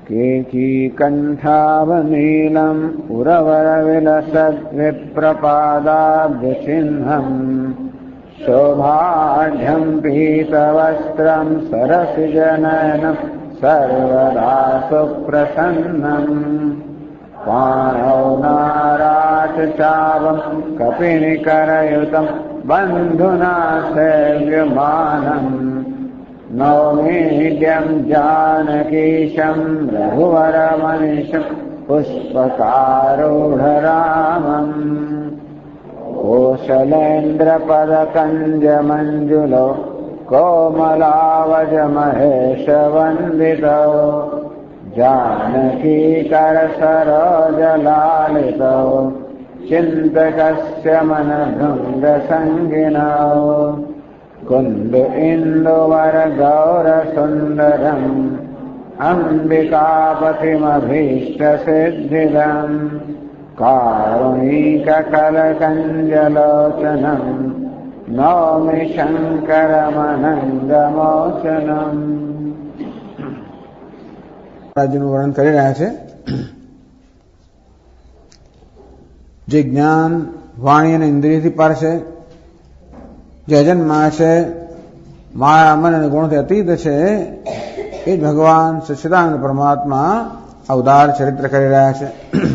केकीकण्ठावनीलम् उरवरविलसद्विप्रपादाब्जचिह्नम् शोभाढ्यम् पीतवस्त्रम् सरसिजनयनम् सर्वदा सुप्रसन्नम् पाणौ नाराचचावम् कपिनिकरयुतम् बन्धुना सेव्यमानम् नौमीड्यम् जानकीशम् रघुवरमनिशम् पुष्पकारूढरामम् कोशलेन्द्रपदकञ्जमञ्जुलो कोमलावजमहेशवन्दितो जानकीकरसरोजलालितो चिन्तकस्य मनभृङ्गसङ्गिनौ कुन्द इन्दुवरगौरसुन्दरम् अम्बिकापतिमभीष्टसिद्धिदम् कारुणिककलकञ्जलोचनम् नौमि शङ्करमनङ्गमोचनम्. રાજ્યનું વર્ણન કરી રહ્યા છે. જે જ્ઞાન વાણી અને ઇન્દ્રિયથી પાર છે, જે અજન્મા છે, માયા મન અને ગુણથી અતીત છે, એ જ ભગવાન સચ્ચિદાનંદ પરમાત્મા અવતાર ચરિત્ર કરી રહ્યા છે.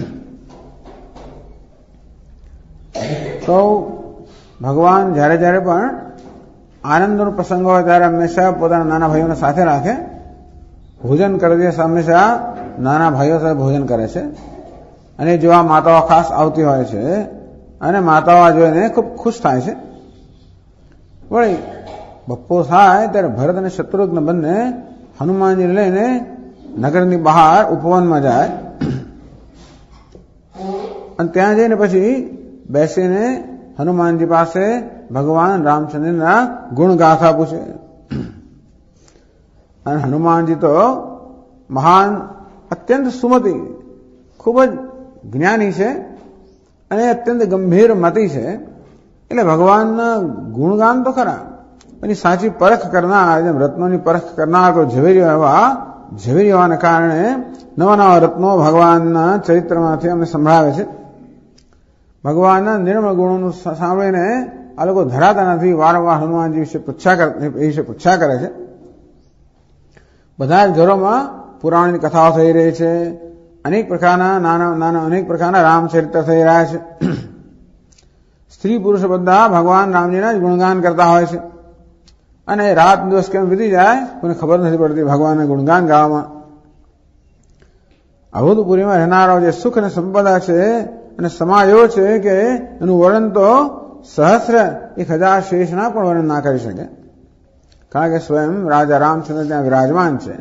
તો ભગવાન જ્યારે જ્યારે પણ આનંદનો પ્રસંગ હોય ત્યારે હંમેશા પોતાના નાના ભાઈઓને સાથે રાખે. ભોજન કરે છે, હંમેશા નાના ભાઈઓ સાથે ભોજન કરે છે. અને જો આ માતાઓ ખાસ આવતી હોય છે અને માતાઓ જોઈને ખૂબ ખુશ થાય છે. વળી બપોર થાય ત્યારે ભરત અને શત્રુઘ્ન બંને હનુમાનજીને લઈને નગરની બહાર ઉપવનમાં જાય અને ત્યાં જઈને પછી બેસીને હનુમાનજી પાસે ભગવાન રામચંદ્રના ગુણ ગાથા પૂછે. અને હનુમાનજી તો મહાન અત્યંત સુમતિ, ખૂબ જ જ્ઞાની છે અને અત્યંત ગંભીર મતિ છે. એટલે ભગવાનના ગુણગાન તો ખરા, એની સાચી પરખ કરનાર, જેમ રત્નોની પરખ કરનાર કોઈ ઝવેરી હોવાને કારણે નવા નવા રત્નો ભગવાનના ચરિત્રમાંથી અમને સંભળાવે છે. ભગવાનના નિર્મળ ગુણોનું સાંભળીને આ લોકો ધરાતા નથી. વારંવાર હનુમાનજી વિશે પૂછ્યા કરે છે. બધા જ ઘરોમાં પુરાણની કથાઓ થઈ રહી છે. અનેક પ્રકારના રામચરિત્ર થઈ રહ્યા છે. સ્ત્રી પુરુષ બધા ભગવાન રામજીના જ ગુણગાન કરતા હોય છે. અને રાત દિવસ કેમ વીતી જાય કોઈને ખબર નથી પડતી ભગવાનના ગુણગાન ગાવામાં. અવધપુરીમાં રહેનારો જે સુખ અને સંપદા છે અને સમાજ એવો છે કે એનું વર્ણન તો 1000 શેષના પણ વર્ણન ના કરી શકે. કારણ કે સ્વયં રાજા રામચંદ્ર ત્યાં વિરાજમાન છે.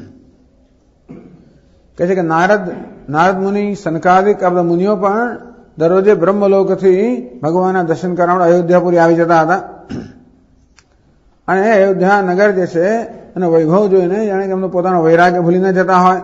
કહે છે કે નારદ મુનિ, સનકાદિક આ બધા મુનિઓ પણ દરરોજે બ્રહ્મલોકથી ભગવાનના દર્શન કરવા અયોધ્યાપુરી આવી જતા હતા. અને અયોધ્યા નગર જે છે અને વૈભવ જોઈને જાણે કે એમનો પોતાનો વૈરાગ્ય ભૂલીને જતા હોય.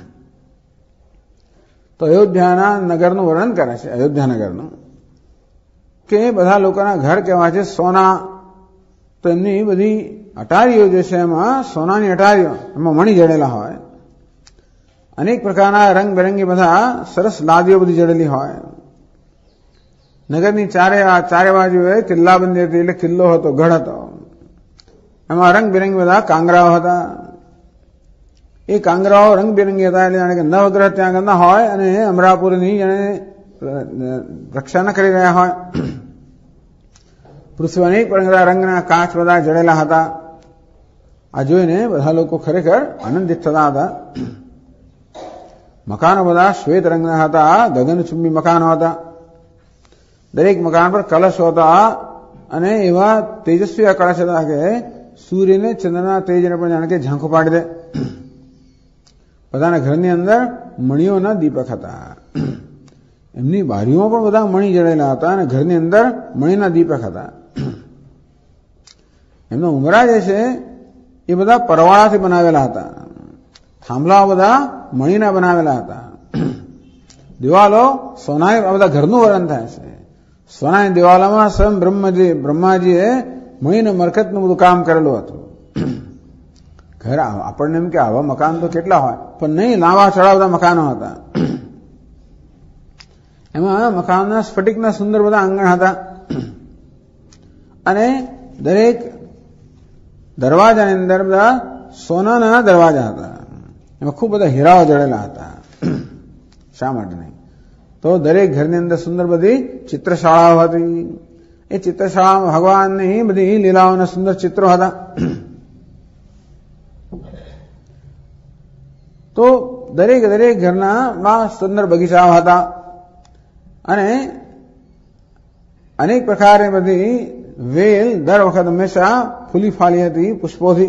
તો અયોધ્યાના નગરનું વર્ણન કરે છે. અયોધ્યા નગરનું કે બધા લોકોના ઘર કેવા છે, સોના. તો એમની બધી અટારીઓ જે છે એમાં સોનાની અટારીઓ, એમાં મણી જડેલા હોય. અનેક પ્રકારના રંગબેરંગી બધા સરસ લાદીઓ બધી જડેલી હોય. નગરની ચારે બાજુએ કિલ્લાબંધી હતી, એટલે કિલ્લો હતો, ગઢ હતો. એમાં રંગબેરંગી બધા કાંગરાઓ હતા. એ કાંગરાઓ રંગબેરંગી હતા, એટલે જાણે કે નવગ્રહ ત્યાં આગળ હોય અને અમરાપુરની જાણે રક્ષા ન કરી રહ્યા હોય. પૃથ્વી અનેક પ્રકારના રંગના કાચ બધા જડેલા હતા. આ જોઈને બધા લોકો ખરેખર આનંદિત થતા હતા. મકાનો બધા શ્વેત રંગના હતા, ગગનચુંબી મકાનો હતા. દરેક મકાન પર કલશો હતા અને એવા તેજસ્વી આ કળશ હતા કે સૂર્યને ચંદ્રના તેજને પણ જાણે કે ઝાંખો પાડી દે. બધાના ઘરની અંદર મણીઓના દીપક હતા. એમની બારીઓમાં પણ બધા મણી જડેલા હતા અને ઘરની અંદર મણીના દીપક હતા. એમના ઉમરા જે છે એ બધા પરવાળાથી બનાવેલા હતા. થાંભલાઓ બધા મણીના બનાવેલા હતા. દિવાલો સોનાની, આ બધા ઘરનું વર્ણન થાય છે. સોનાની દિવાલોમાં સ્વયં બ્રહ્માજીએ મણીને મરકતનું બધું કામ કરેલું હતું. ઘર આપણને એમ કે આવા મકાન તો કેટલા હોય, પણ નહીં, લાંબા ચડાવતા મકાનો હતા. એમાં મકાનના સ્ફટિકના સુંદર બધા આંગણ હતા અને દરેક દરવાજાની અંદર બધા સોનાના દરવાજા હતા. એમાં ખૂબ બધા હીરાઓ જડેલા હતા. શા માટે નહીં? તો દરેક ઘરની અંદર સુંદર બધી ચિત્રશાળાઓ હતી. એ ચિત્રશાળામાં ભગવાનની બધી લીલાઓના સુંદર ચિત્રો હતા. તો દરેક ઘરના સુંદર બગીચાઓ હતા અને અનેક પ્રકારની બધી વેલ દર વખત હંમેશા ફૂલી ફાલી હતી પુષ્પોથી.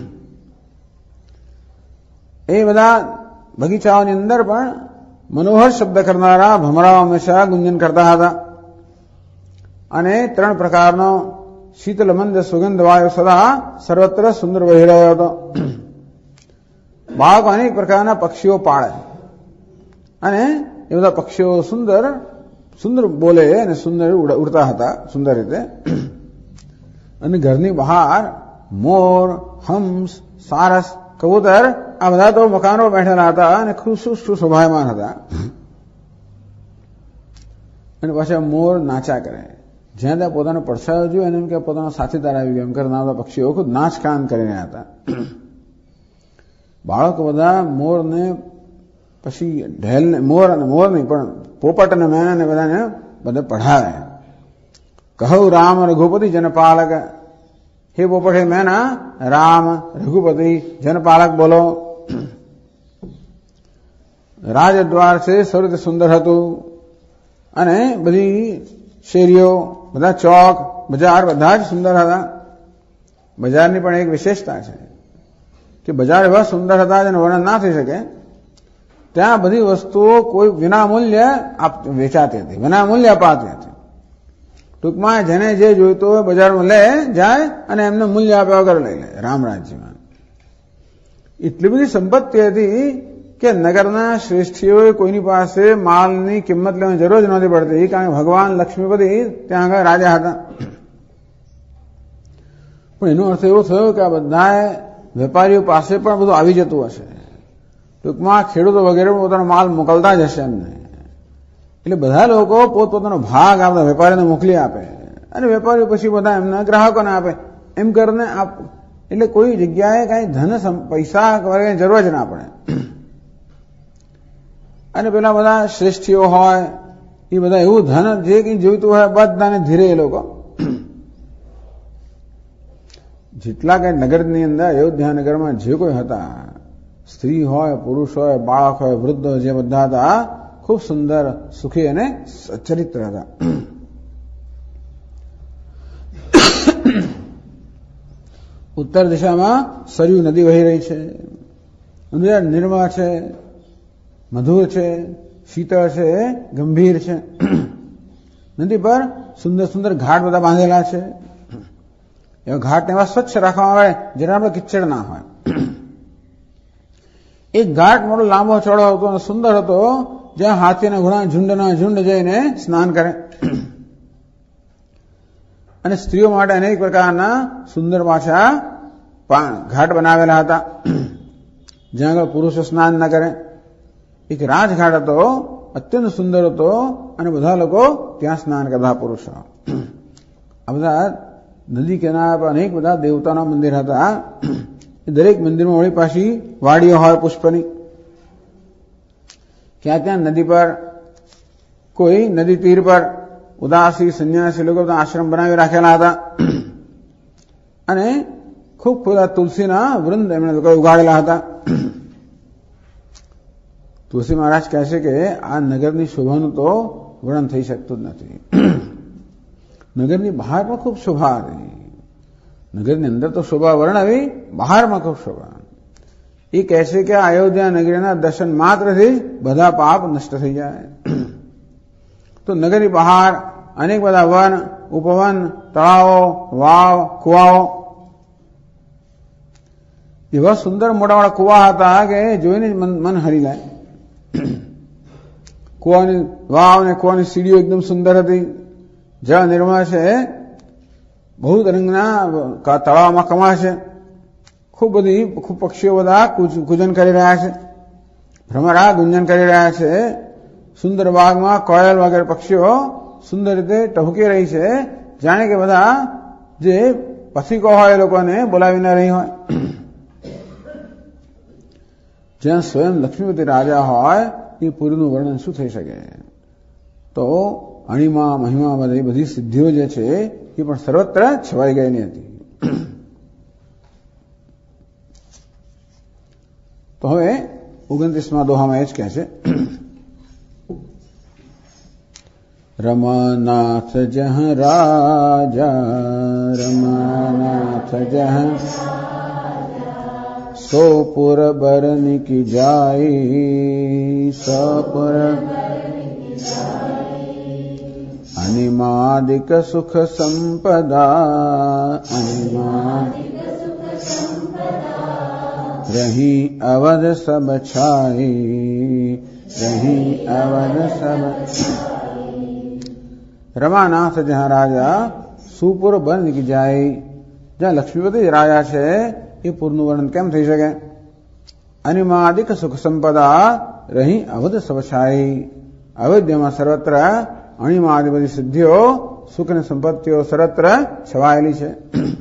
એ બધા બગીચાઓની અંદર પણ મનોહર શબ્દ કરનારા ભમરાઓ હંમેશા ગુંજન કરતા હતા અને 3 પ્રકારનો શીતલ મંદ સુગંધ વાયુ સદા સર્વત્ર સુંદર વહી રહ્યો હતો. બાળકો અનેક પ્રકારના પક્ષીઓ પાળે અને એ બધા પક્ષીઓ સુંદર બોલે અને સુંદર ઉડતા હતા સુંદર રીતે. અને ઘરની બહાર મોર, હંસ, સારસ, કબૂતર આ બધા તો મકાનો બેઠેલા હતા અને ખૂબ શોભાયમાન હતા. અને પાછા મોર નાચા કરે, જ્યાં ત્યાં પોતાનો પડછાયો જોયો અને એમ કે પોતાનો સાથીદાર આવી ગયો એમ કરનારા પક્ષીઓ ખુદ નાચકાન કરી રહ્યા હતા. બાળકો બધા મોરને પછી ઢેલને મોર નહીં પણ પોપટ અને મેનાને બધાને પઢાવે. કહું રામ રઘુપતિ જનપાલક, હે પોપટ હે મેના, રામ રઘુપતિ જનપાલક બોલો. રાજદ્વાર છે સૌથી સુંદર હતું અને બધી શેરીઓ, બધા ચોક બજાર બધા જ સુંદર હતા. બજારની પણ એક વિશેષતા છે કે બજાર એવા સુંદર હતા જેનું વર્ણન ના થઈ શકે. ત્યાં બધી વસ્તુઓ કોઈ વિનામૂલ્ય વેચાતી હતી, વિનામૂલ્ય અપાતી હતી. ટૂંકમાં જેને જે જોઈતું હોય બજારમાં લે જાય અને એમને મૂલ્ય આપ્યા વગર લઈ લે. રામ રાજ્યમાં એટલી બધી સંપત્તિ હતી કે નગરના શ્રેષ્ઠીઓએ કોઈની પાસે માલની કિંમત લેવાની જરૂર જ નહોતી પડતી, કારણ કે ભગવાન લક્ષ્મીપતિ ત્યાં આગળ રાજા હતા. પણ એનો અર્થ એવો થયો કે આ બધા વેપારીઓ પાસે પણ બધું આવી જતું હશે. ટૂંકમાં ખેડૂતો વગેરે પોતાનો માલ મોકલતા જ હશે એમને. એટલે બધા લોકો પોતપોતાનો ભાગ આ બધા વેપારીને મોકલી આપે અને વેપારીઓ પછી બધા એમના ગ્રાહકોને આપે. એમ કરીને એટલે કોઈ જગ્યાએ કઈ ધન પૈસા વગેરે જરૂર જ ના પડે. અને પેલા બધા શ્રેષ્ઠીઓ હોય એ બધા એવું ધન જે કંઈ જોઈતું હોય બધાને ધીરે એ લોકો જેટલા કઈ નગરની અંદર અયોધ્યા નગરમાં જે કોઈ હતા, સ્ત્રી હોય, પુરુષ હોય, બાળક હોય, વૃદ્ધ જે બધા હતા ખૂબ સુંદર, સુખી અને સચરિત્ર હતા. ઉત્તર દિશામાં સરયુ નદી વહી રહી છે. નિર્મળ છે, મધુર છે, શીતળ છે, ગંભીર છે. નદી પર સુંદર સુંદર ઘાટ બધા બાંધેલા છે. એવા ઘાટને એવા સ્વચ્છ રાખવામાં આવે જેના આપણે કિચડ ના હોય. એક ઘાટ મોટો લાંબો ચોડો હતો અને સુંદર હતો, જ્યાં હાથીના ઘોડા ઝુંડના ઝુંડ જઈને સ્નાન કરે. અને સ્ત્રીઓ માટે અનેક પ્રકારના સુંદર પાછા ઘાટ બનાવેલા હતા જ્યાં આગળ પુરુષો સ્નાન ન કરે. એક રાજઘાટ હતો, અત્યંત સુંદર હતો અને બધા લોકો ત્યાં સ્નાન કરતા પુરુષો. આ બધા નદી કિનારા પર અનેક બધા દેવતાના મંદિર હતા. દરેક મંદિરમાં વળી પાછી વાડીઓ હોય પુષ્પની. ત્યાં નદી પર કોઈ નદી તીર પર ઉદાસી સંન્યાસી લોકો આશ્રમ બનાવી રાખેલા હતા અને ખૂબ બધા તુલસીના વૃંદ એમણે લોકો ઉગાડેલા હતા. તુલસી મહારાજ કહે છે કે આ નગરની શોભાનું તો વર્ણન થઈ શકતું જ નથી. નગરની બહાર પણ ખૂબ શોભા હતી. નગરની અંદર તો શોભા વર્ણવી, બહારમાં ખૂબ શોભા. એ કહે છે કે અયોધ્યા નગરીના દર્શન માત્રથી જ બધા પાપ નષ્ટ થઈ જાય. તો નગરની બહાર અનેક બધા વન, ઉપવન, તળાવો, વાવ, કુવાઓ, એવા સુંદર મોટા મોટા કુવા હતા કે જોઈને જ મન હરી જાય. કુવાની વાવ અને કુવાની સીડીઓ એકદમ સુંદર હતી. જળ નિર્મળ છે, બહુ રંગના તળાવમાં કમા છે ખૂબ પક્ષીઓ બધા કૂજન કરી રહ્યા છે, ભ્રમરા ગુંજન કરી રહ્યા છે. સુંદર બાગમાં કોયલ વગેરે પક્ષીઓ સુંદર રીતે ટહુકી રહી છે, જાણે કે બધા જે પથિકો હોય એ લોકોને બોલાવીને રહી હોય. જ્યાં સ્વયં લક્ષ્મીપતિ રાજા હોય એ પુરીનું વર્ણન શું થઈ શકે? તો અણિમા મહિમા બધી સિદ્ધિઓ જે છે એ પણ સર્વત્ર છવાઈ ગયેલી હતી. તો હવે 29મા દોહામાં એ જ કહે છે, રમાનાથ જહ રાજા રમાનાથ જહ સોપુર બરન કી જાય સોપુર અનિમાદિક સુખ સંપદા રહી અવધ સબ છાઈ રહી અવધ સબ. રમાનાથ જ્યાં રાજા સુપુર બન કી જાય, જ્યાં લક્ષ્મીપતિ રાજા છે એ પુરનું વર્ણન કેમ થઈ શકે? અનિમાદિક સુખ સંપદા રહી અવધ સબ છાઈ, અવધ્યમાં સર્વત્ર અણિમાદિ બધી સિદ્ધિઓ સુખ અને સંપત્તિઓ સર્વત્ર છવાયેલી છે.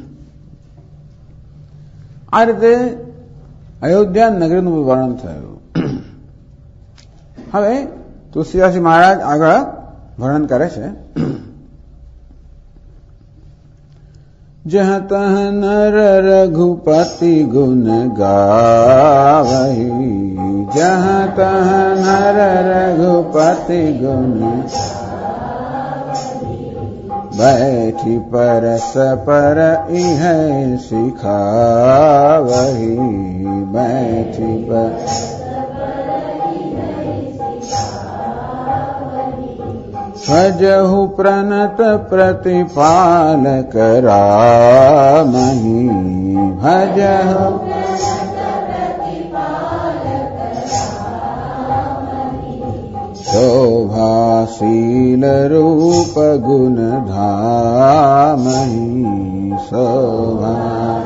આ રીતે અયોધ્યા નગરીનું વર્ણન થયું. હવે તુલસીદાસજી મહારાજ આગળ વર્ણન કરે છે, જહ તહ નર રઘુપતિ ગુણ ગાવહી જહ તહ નર રઘુપતિ ગુણ बैठी परस पर इह सिखावही बैठी पर भजहु प्रणत प्रतिपालक रामहि भजहु शोभाशील रूप गुण धामहि शोभा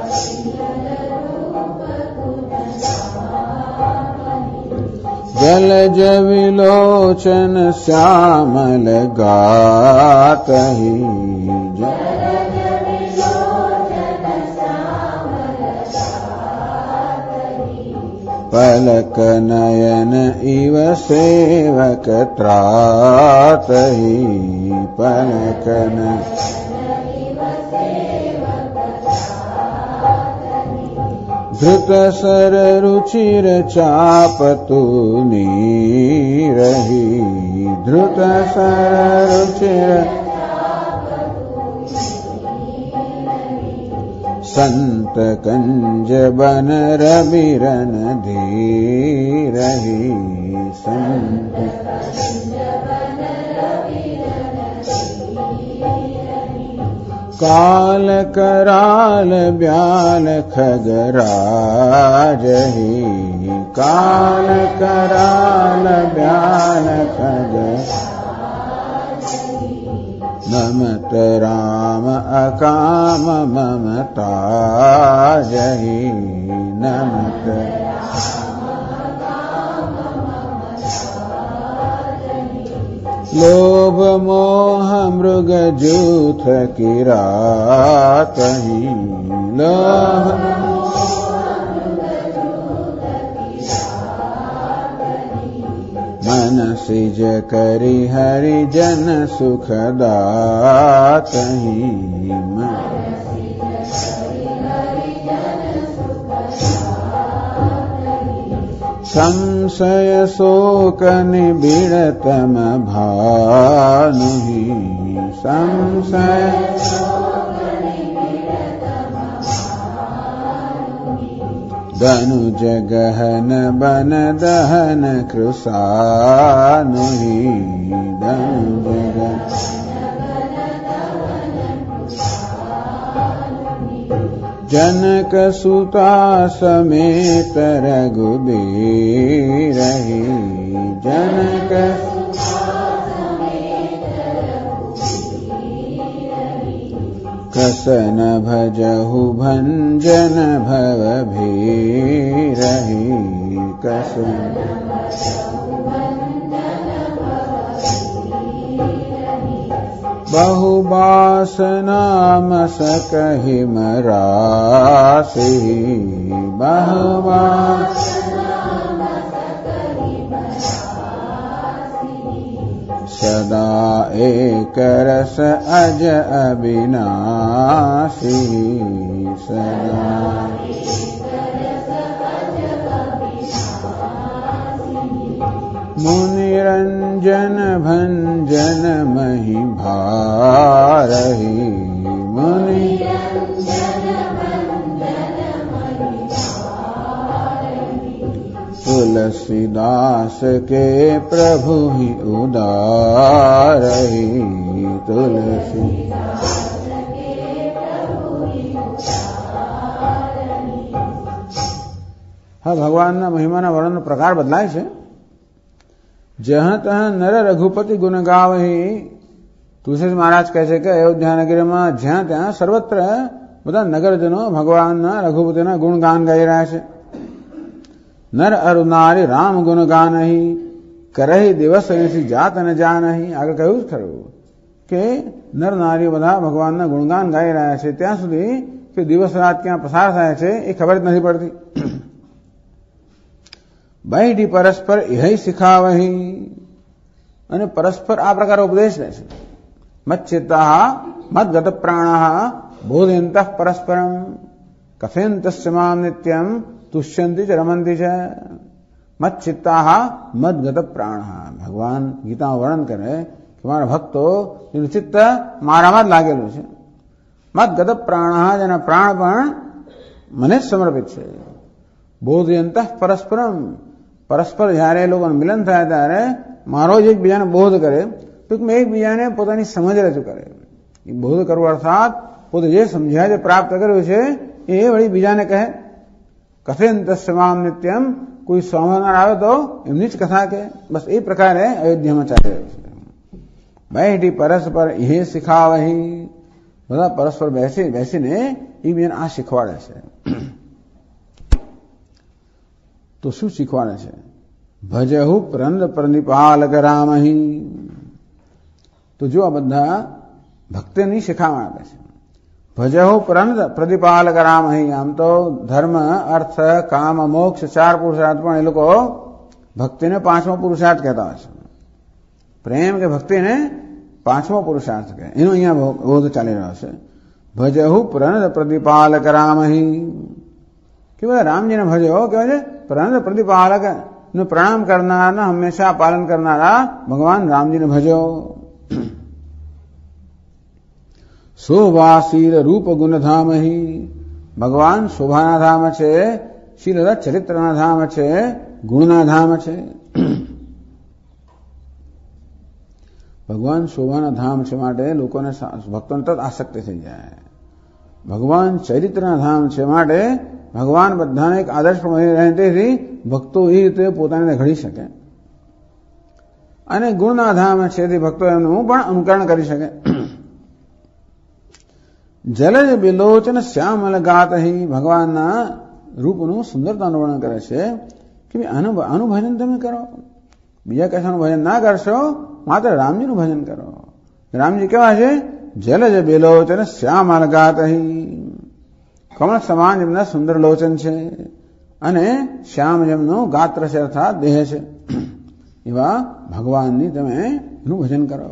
जलज विलोचन श्यामल गातहि पलक नयन इव सेवक त्रातहि पलक धृत सर रुचिर चापतु नीरहि धृत सर रुचिर संत कंज बन रविरन धीरहि संत काल कराल ब्याल खगराजहि काल कराल ब्याल खग नमत राम अकाम ममता जहि नमत लोभ मोह मृग जूथ किरातहि लोभ मन सिज करि हरि जन सुखदातहि संशय शोक निबिड़तम भानुहि संशय धनुज गहन बन दहन कृशानुहि धनुज जनक सुता समेत रघुबीरहि जनक कसन भजहु भंजन भव भीरहि कसन बहुबासना मसकहि मरासि बहुबास सदा एक रस अज अविनाशी सदा मुनिरंजन भंजन महि भारहि मुनि तुलसीदास के प्रभु ही उदारहि तुलसी હા ભગવાનના મહિમાના વર્ણનનો પ્રકાર બદલાય છે. જહ તહ નર રઘુપતિ ગુણ ગાવહી. તુલસી મહારાજ કહે છે કે અયોધ્યા નગરીમાં જ્યાં ત્યાં સર્વત્ર બધા નગરજનો ભગવાનના રઘુપતિના ગુણગાન ગાઈ રહ્યા છે. નર અરુ નારી રામ ગુણ ગાનહી કરહી દિવસ એસી જાત ન જાનહી. આગળ કહ્યું જ ખરું કે નર નારી બધા ભગવાનના ગુણગાન ગાઈ રહ્યા છે ત્યાં સુધી કે દિવસ રાત ક્યાં પસાર થાય છે એ ખબર જ નથી પડતી. બૈઠી પરસ્પર એ શીખાવહી. અને પરસ્પર આ પ્રકાર ઉપદેશ લે છે. મચ્ચિત્તા મદગત પ્રાણ બોધયંત પરસ્પરમ કફેન્તસ્ય મામ નિત્યમ તુષ્યંતિ ચ રમંતી છે. મચ્ચિત્તા મદગત પ્રાણ. ભગવાન ગીતામાં વર્ણન કરે કે મારા ભક્તો એનું ચિત્ત મારામાં જ લાગેલું છે. મદગત પ્રાણ, જેના પ્રાણ પણ મને જ સમર્પિત છે. બોધયંત પરસ્પરમ, પરસ્પર જયારે એ લોકોનું મિલન થાય ત્યારે મારો જ એકબીજાને બોધ કરે, ટૂંકમાં એકબીજાને પોતાની સમજ રજૂ કરે. એ બોધ કરવો અર્થાત પોતે જે સમજ્યા જે પ્રાપ્ત કર્યું છે એ વળી બીજાને કહે. કથેન્તસ્ય મામ નિત્યમ, કોઈ સોમનાર આવે તો એમની જ કથા કે. બસ એ પ્રકારે અયોધ્યામાં ચાલી રહ્યું છે. બેઠી પરસ્પર એ શીખાવહી. બધા પરસ્પર બેસીને એકબીજાને આ શીખવાડે છે. તો શું શીખવાડે છે? ભજહુ પ્રનંદ પ્રનિપાલક રામહી. તો જો આ બધા ભક્તિની શિખામણ આપે છે. ભજહુ પ્રનંદ પ્રતિપાલક રામહી. આમ તો ધર્મ, અર્થ, કામ, મોક્ષ 4 પુરુષાર્થ પણ એ લોકો ભક્તિને 5મો પુરુષાર્થ કહેતા હોય છે. પ્રેમ કે ભક્તિને 5મો પુરુષાર્થ કહે. એનો અહીંયા બોધ ચાલી રહ્યો છે. ભજહુ પ્રનંદ પ્રતિપાલક રામહી. કે બધા રામજીને ભજો કહેવાય છે પ્રનંદ પ્રતિપાલક, પ્રણામ કરનારા, હંમેશા પાલન કરનારા ભગવાન રામજીને ભજો. શોભાશીલ રૂપ ગુણધામહી. ભગવાન શોભાના ધામ છે, શીલ ચરિત્રના ધામ છે, ગુણના ધામ છે. ભગવાન શોભાના ધામ છે માટે લોકોને ભક્તોને તરત આસક્તિ થઈ જાય. ભગવાન ચરિત્રના ધામ છે માટે ભગવાન બધાને એક આદર્શ પ્રમાણે રહે, તેથી ભક્તો એ રીતે પોતાને ઘડી શકે. અને ગુણના ધામ છે, તેથી ભક્તો એમનું પણ અનુકરણ કરી શકે. જલજ બિલોચન શ્યામલ ગાતહી. ભગવાનના રૂપનું સુંદરતાનું વર્ણન કરે છે કે આનું ભજન તમે કરો, બીજા કશાનું ભજન ના કરશો, માત્ર રામજીનું ભજન કરો. રામજી કેવા છે? જલજ બિલોચન શ્યામલ ગાતહી. કમળ સમાન જેમના સુંદર લોચન છે અને શ્યામ જેમનો ગાત્ર છે અર્થાત દેહ છે, એવા ભગવાનની તમે એનું ભજન કરો.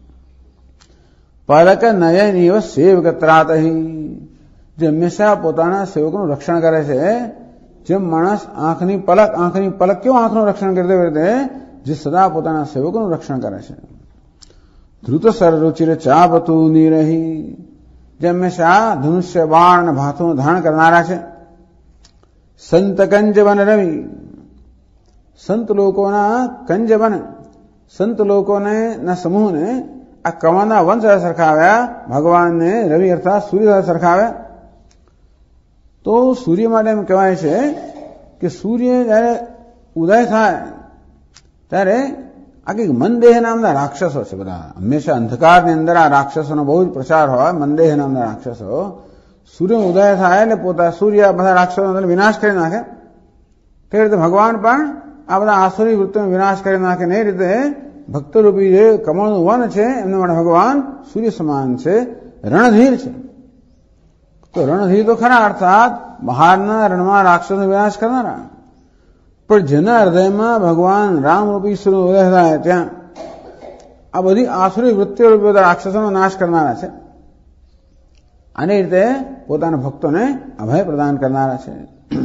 પલક નયન એવ સેવક ત્રાતહી. જે હંમેશા પોતાના સેવકનું રક્ષણ કરે છે. જેમ માણસ આંખની પલક કેવું આંખનું રક્ષણ કરते વખતે જે સદા પોતાના સેવકનું રક્ષણ કરે છે. ધૃત સર રુચિર ચાપતું નિરહી. જે હંમેશા ધનુષ્ય, બાણ અને ભાથુનું ધારણ કરનારા છે. સંત કંજવન રવિ. સંત લોકોના કંજવન, સંત લોકોને ના સમૂહને આ કમળના વંશ સરખાવ્યા, ભગવાનને રવિ અર્થાત સૂર્ય સરખાવ્યા. તો સૂર્ય માટે એમ કહેવાય છે કે સૂર્ય જયારે ઉદય થાય ત્યારે આ કંઈક મનદેહ નામના રાક્ષસો છે બધા. હંમેશા અંધકારની અંદર આ રાક્ષસોનો બહુ જ પ્રચાર હોય. મનદેહ નામના રાક્ષસો સૂર્ય ઉદય થાય એટલે પોતા સૂર્ય બધા રાક્ષસોનો વિનાશ કરી નાખે. તે રીતે ભગવાન પણ આ બધા આસુરી વૃત્તિનો વિનાશ કરી નાખે. ને એ રીતે ભક્તરૂપી જે કમળનું વન છે એમના માટે ભગવાન સૂર્ય સમાન છે, રણધીર છે. તો રણધીર તો ખરા, અર્થાત બહારના રણમાં રાક્ષસનો વિનાશ કરનારા. પણ જેના હૃદયમાં ભગવાન રામરૂપી સૂર્ય ઉદય થાય ત્યાં આ બધી આસુરી વૃત્તિઓ રૂપી બધા રાક્ષસોનો નાશ કરનારા છે. આની રીતે પોતાના ભક્તોને અભય પ્રદાન કરનારા છે.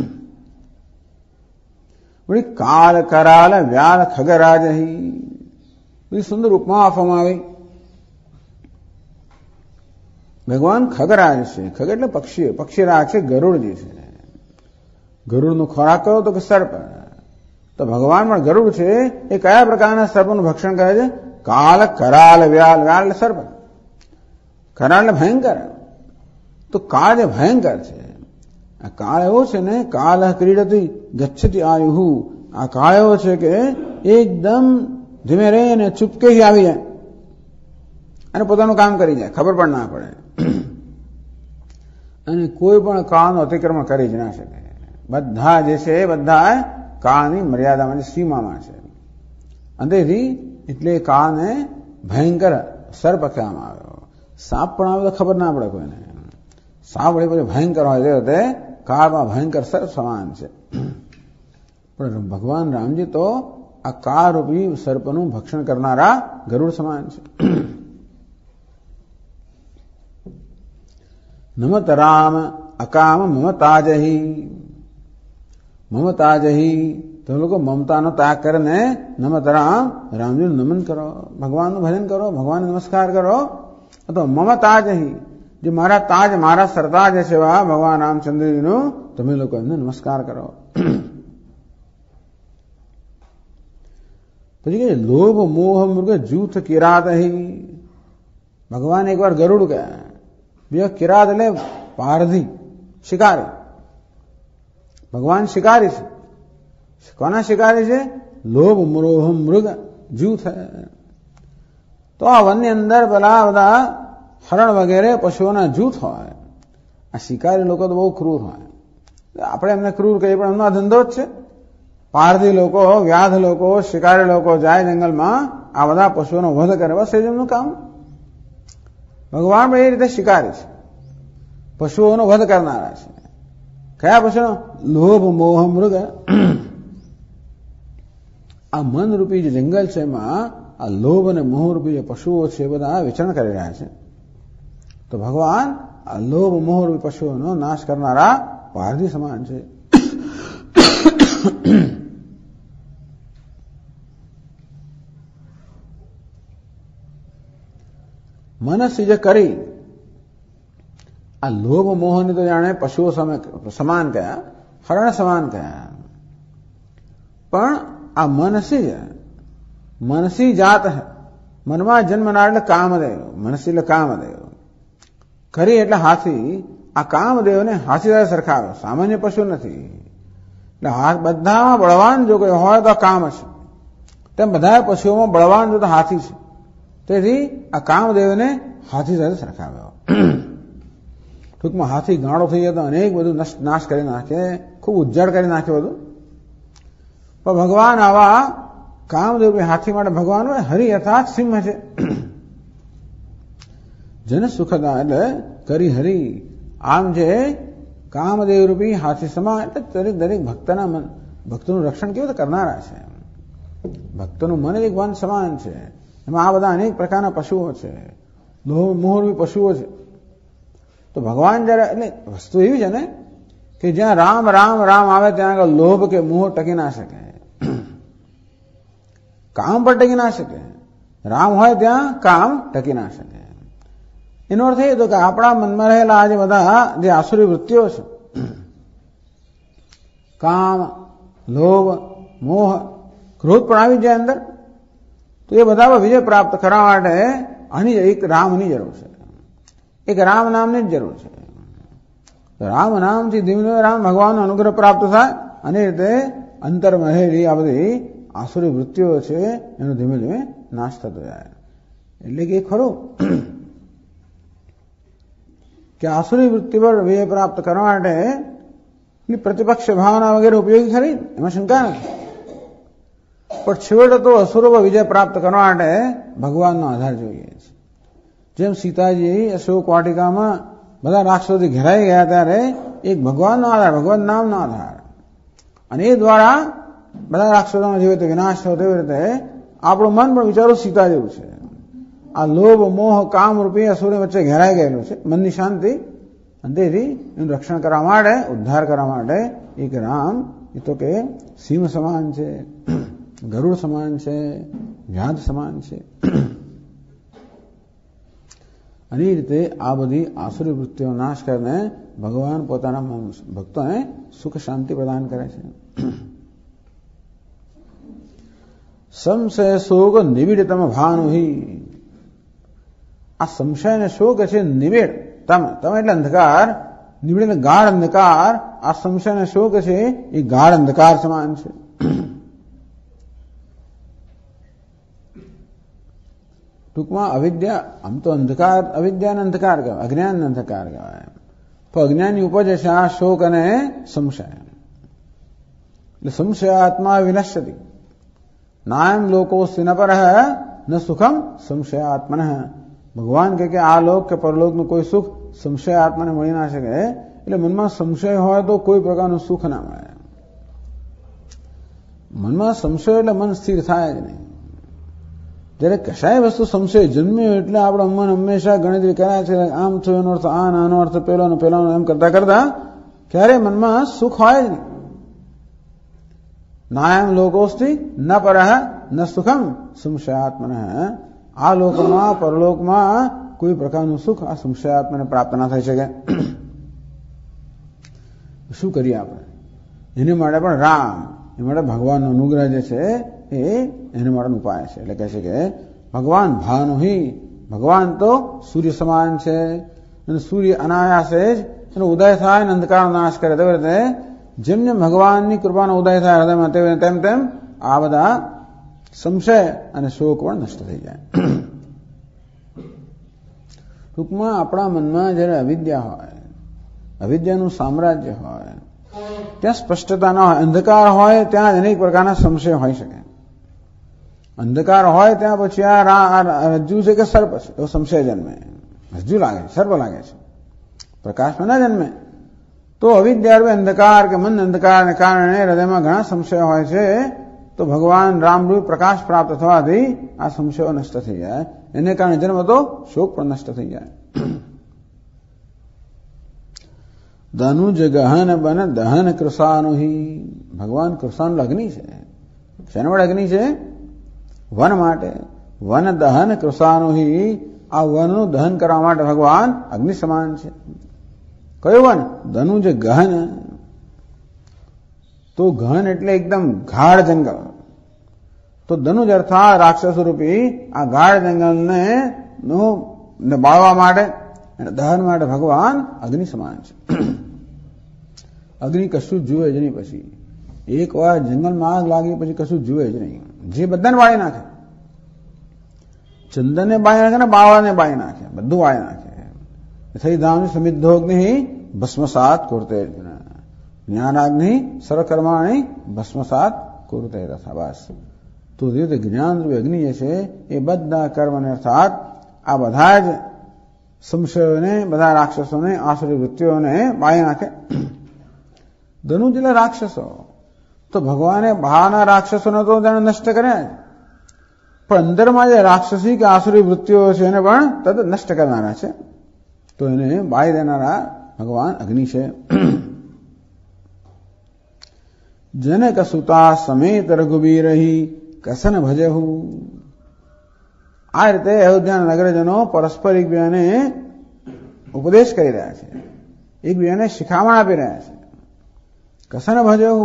કાલ કરાલ વ્યાલ ખગરાજહી, બધી સુંદર ઉપમા આપવામાં આવી. ભગવાન ખગરાજ છે. ખગ એટલે પક્ષી, પક્ષીરાજ છે ગરુડજી છે. ગરુડનો ખોરાક કરો તો કે સર્પ. તો ભગવાન પણ ગરુડ છે. એ કયા પ્રકારના સર્પનું ભક્ષણ કરે છે? કાલ કરાલ વ્યાલ. વ્યાલ એટલે સર્પ, કરાલ એટલે ભયંકર. તો કાળ જે ભયંકર છે, આ કાળ એવો છે ને, કાલ ક્રીડતી ગચ્છતી આયુહુ. આ કાળ એવો છે કે એકદમ ધીમે રહે અને ચૂપકે આવી જાય અને પોતાનું કામ કરી જાય, ખબર પણ ના પડે. અને કોઈ પણ કાળનો અતિક્રમણ કરી જ ના શકે. બધા જે છે એ બધા કાળની મર્યાદામાં, સીમામાં છે. અંતેથી એટલે કાળને ભયંકર સર્પ કહેવામાં આવ્યો. સાપ પણ આવે તો ખબર ના પડે કોઈને. સાપ વળી પછી ભયંકર હોય તે કાળમાં ભયંકર સર્પ સમાન છે. પણ ભગવાન રામજી તો આ કાળ રૂપી સર્પનું ભક્ષણ કરનારા ગરુડ સમાન છે. નમત રામ અકામ મમતાજહી. મમતાજહી તમે લોકો મમતાનો ત્યાગ કરીને નમત રામ, રામજીનું નમન કરો, ભગવાનનું ભજન કરો, ભગવાનને નમસ્કાર કરો. તો મમતાજહી, જે મારા તાજ, મારા સરતાજ છે એવા ભગવાન રામચંદ્રજીનું તમે લોકો એમને નમસ્કાર કરો. પછી કે લોભ મોહ મૃગ જૂથ કિરાત. ભગવાન એકવાર ગરુડ ગયા, બે કિરાત એટલે પારધી, શિકારી. ભગવાન શિકારી છે. કોના શિકારી છે? લોભ મોહ મૃગ જૂથ. તો આ વનની અંદર પેલા બધા હરણ વગેરે પશુઓના જૂથ હોય. આ શિકારી લોકો તો બહુ ક્રૂર હોય. આપણે એમને ક્રૂર કહીએ પણ એમનો ધંધો જ છે. પારધી લોકો, વ્યાધ લોકો, શિકારી લોકો જાય જંગલમાં, આ બધા પશુઓનો વધ કરે, બસ એ જ એમનું કામ. ભગવાન પણ એ રીતે શિકારી છે, પશુઓનો વધ કરનારા છે. કયા પશુનો? લોભ મોહ મૃગ. આ મનરૂપી જે જંગલ છે એમાં આ લોભ અને મોહરૂપી જે પશુઓ છે એ બધા વિચરણ કરી રહ્યા છે. તો ભગવાન આ લોભ મોહરૂપી પશુઓનો નાશ કરનારા પારધી સમાન છે. મનસી જે કરી, આ લોભ મોહને તો જાણે પશુઓ સમાન કયા, હરણ સમાન કયા. પણ આ મનસી જાત હૈ. મનમાં જન્મનાર એટલે કામદેવ. મનસી એટલે કામદેવ. કરી એટલે હાથી. આ કામદેવને હાથી સાથે સરખાવ્યો, સામાન્ય પશુ નથી. એટલે બધામાં બળવાન જો કોઈ હોય તો કામ છે. તેમ બધા પશુઓમાં બળવાન જો તો હાથી છે. તેથી આ કામદેવને હાથી સાથે સરખાવ્યો. ટૂંકમાં હાથી ગાળો થઈ જાય તો અનેક બધું નાશ કરી નાખે, ખૂબ ઉજ્જડ કરી નાખે બધું. પણ ભગવાન આવા કામદેવ હાથી માટે ભગવાન હરિ અર્થાત સિંહ છે. જન સુખદા એટલે કરી હરિ. આમ જે કામદેવ રૂપી હાથી સમાન એટલે દરેક ભક્તોનું રક્ષણ કેવી રીતે કરનારા છે. ભક્તોનું મન એક વન સમાન છે. એમાં આ બધા અનેક પ્રકારના પશુઓ છે, લોહ મોહરૂપી પશુઓ છે. તો ભગવાન જયારે, એટલે વસ્તુ એવી છે ને કે જ્યાં રામ રામ રામ આવે ત્યાં આગળ લોભ કે મોહ ટકી ના શકે, કામ પણ ટકી ના શકે. રામ હોય ત્યાં કામ ટકી ના શકે. એનો અર્થ એ હતો કે આપણા મનમાં રહેલા આજે બધા જે આસુરી વૃત્તિઓ છે, કામ, લોભ, મોહ, ક્રોધ પણ આવી જાય અંદર. તો એ બધા વિજય પ્રાપ્ત કરવા માટે આની એક રામની જરૂર છે, એક રામ નામની જ જરૂર છે. રામ નામથી ધીમે ધીમે રામ ભગવાનનો અનુગ્રહ પ્રાપ્ત થાય અને રીતે અંતરમાં રહેલી આ બધી આસુરી વૃત્તિઓ છે એનો ધીમે ધીમે નાશ થતો જાય. એટલે કે ખરું કે આસુરી વૃત્તિ પર વિજય પ્રાપ્ત કરવા માટે પ્રતિપક્ષ ભાવના વગેરે ઉપયોગી ખરી, એમાં શંકા નથી. પણ છેવટે તો અસુરો પર વિજય પ્રાપ્ત કરવા માટે ભગવાનનો આધાર જોઈએ છે. જેમ સીતાજી અશોક વાટિકામાં બધા રાક્ષસોથી ઘેરાઈ ગયા ત્યારે એક ભગવાનનો આધાર, ભગવાન નામનો આધાર, અને એ દ્વારા બધા રાક્ષસોનો જેવી રીતે વિનાશ થયો તેવી રીતે આપણું મન પણ વિચારો સીતા જેવું છે. આ લોભ મોહ કામ રૂપી અસુરની વચ્ચે ઘેરાઈ ગયેલું છે. મનની શાંતિ અને તેથી એનું રક્ષણ કરવા માટે, ઉદ્ધાર કરવા માટે એક રામ એ તો કે સિંહ સમાન છે, ગરુડ સમાન છે, વ્યાધ સમાન છે. અને એ રીતે આ બધી આસુરી વૃત્તિઓ નાશ કરીને ભગવાન પોતાના ભક્તોને સુખ શાંતિ પ્રદાન કરે છે. સંશય શોક નિબિડતમ ભાનુહી. આ સંશય અને શોક છે નિબિડ, તમ એટલે અંધકાર, નિબિડ એટલે ગાઢ અંધકાર. આ સંશય અને શોક છે એ ગાઢ અંધકાર સમાન છે. ટૂંકમાં અવિદ્યા, આમ તો અંધકાર અવિદ્યાને અંધકાર કહેવાય, અજ્ઞાનને અંધકાર કહેવાય. પણ અજ્ઞાનની ઉપજ છે આ શોક અને સંશય. એટલે સંશય આત્મા વિનશ્યતિ નાયમ લોકો સિનપર ન સુખમ સંશય આત્મન. ભગવાન કહે કે આ લોક કે પરલોકનું કોઈ સુખ સંશય આત્માને મળી ના શકે. એટલે મનમાં સંશય હોય તો કોઈ પ્રકારનું સુખ ના મળે. મનમાં સંશય એટલે મન સ્થિર થાય જ નહીં. જ્યારે કશાય વસ્તુ સંશય જન્મ્યો એટલે આપણા મન હંમેશા ગણતરી કર્યા છે, આમ થયો એનો અર્થ આ, આનો અર્થ પેલો, પેલાનો એમ કરતા કરતા ક્યારે મનમાં સુખ હોય જ નહીં. નાયમ લોકોસ્તિ ન પરહ ન સુખમ સંશયાત્મન. આ લોકમાં પરલોકમાં કોઈ પ્રકારનું સુખ આ સંશયાત્માને પ્રાપ્ત ના થઈ શકે. શું કરીએ આપણે? એને માટે પણ રામ, એ માટે ભગવાનનો અનુગ્રહ જે છે એ એને માટેનો ઉપાય છે. એટલે કહે છે કે ભગવાન ભાનુહી, ભગવાન તો સૂર્ય સમાન છે, અને સૂર્ય અનાયાસે જ એનો ઉદય થાય અને અંધકારનો નાશ કરે. તેવી રીતે જેમ જેમ ભગવાનની કૃપાનો ઉદય થાય હૃદયમાં તેમ તેમ આ બધા સંશય અને શોક પણ નષ્ટ થઈ જાય. ટૂંકમાં આપણા મનમાં જ્યારે અવિદ્યા હોય, અવિદ્યાનું સામ્રાજ્ય હોય, ત્યાં સ્પષ્ટતા ના હોય. અંધકાર હોય ત્યાં અનેક પ્રકારના સંશય હોઈ શકે. અંધકાર હોય ત્યાં પછી આ રજ્જુ છે કે સર્પ છે એવો સંશય જન્મે. રજ્જુ લાગે છે, સર્પ લાગે છે, પ્રકાશમાં ના જન્મે. તો અવિદ્યા અંધકાર કે મન અંધકારને કારણે હૃદયમાં ઘણા સંશય હોય છે. તો ભગવાન રામરૂપ પ્રકાશ પ્રાપ્ત થવાથી આ સંશયો નષ્ટ થઈ જાય. એને કારણે જન્મ તો શોક પણ નષ્ટ થઈ જાય. ધનુજ ગહન બન દહન કૃષાનુહી. ભગવાન કૃષાનું અગ્નિ છે. શેના માટે અગ્નિ છે? વન માટે. વન દહન કૃષાનુહી. આ વનનું દહન કરવા માટે ભગવાન અગ્નિ સમાન છે. કયું વન? ધનુજ ગહન. તો ગહન એટલે એકદમ ગાઢ જંગલ. તો ધનુજ અર્થાત રાક્ષસ રૂપી આ ગાઢ જંગલને બાળવા માટે અને દહન માટે ભગવાન અગ્નિ સમાન છે. અગ્નિ કશું જુએ જ નહીં. પછી એક વાર જંગલમાં આગ લાગી પછી કશું જુએ જ નહીં. જે બધાને બાળી નાખે. ચંદનને બાળી નાખે ને બાવળાને બાળી નાખે, બધું બાળી નાખે. થઈ ધામ સમિદ્ધોગ્નિ ભસ્મસાત કુરતે. જ્ઞાનાગ્નિ સર્વકર્માણી ભસ્મસાત કુરતે તથા. બસ તો રીતે જ્ઞાન રૂપી અગ્નિ જે છે એ બધા કર્મને અર્થાત આ બધા જ સંશયોને, બધા રાક્ષસોને, આસુરી વૃત્તિઓને બાળી નાખે. ધનુજ એટલે રાક્ષસો. તો ભગવાને બહારના રાક્ષસોને તો તેને નષ્ટ કર્યા, પણ અંદરમાં જે રાક્ષસી કે આસુરી વૃત્તિઓ છે એને પણ તદ નષ્ટ કરનારા છે. તો એને બાળી દેનારા ભગવાન અગ્નિ છે. જનક સુતા સમેત રઘુવીરહી કસન ભજહુ. આ રીતે અયોધ્યાના નગરજનો પરસ્પર એકબીજાને ઉપદેશ કરી રહ્યા છે, એકબીજાને શિખામણ આપી રહ્યા છે. કસન ભજહુ.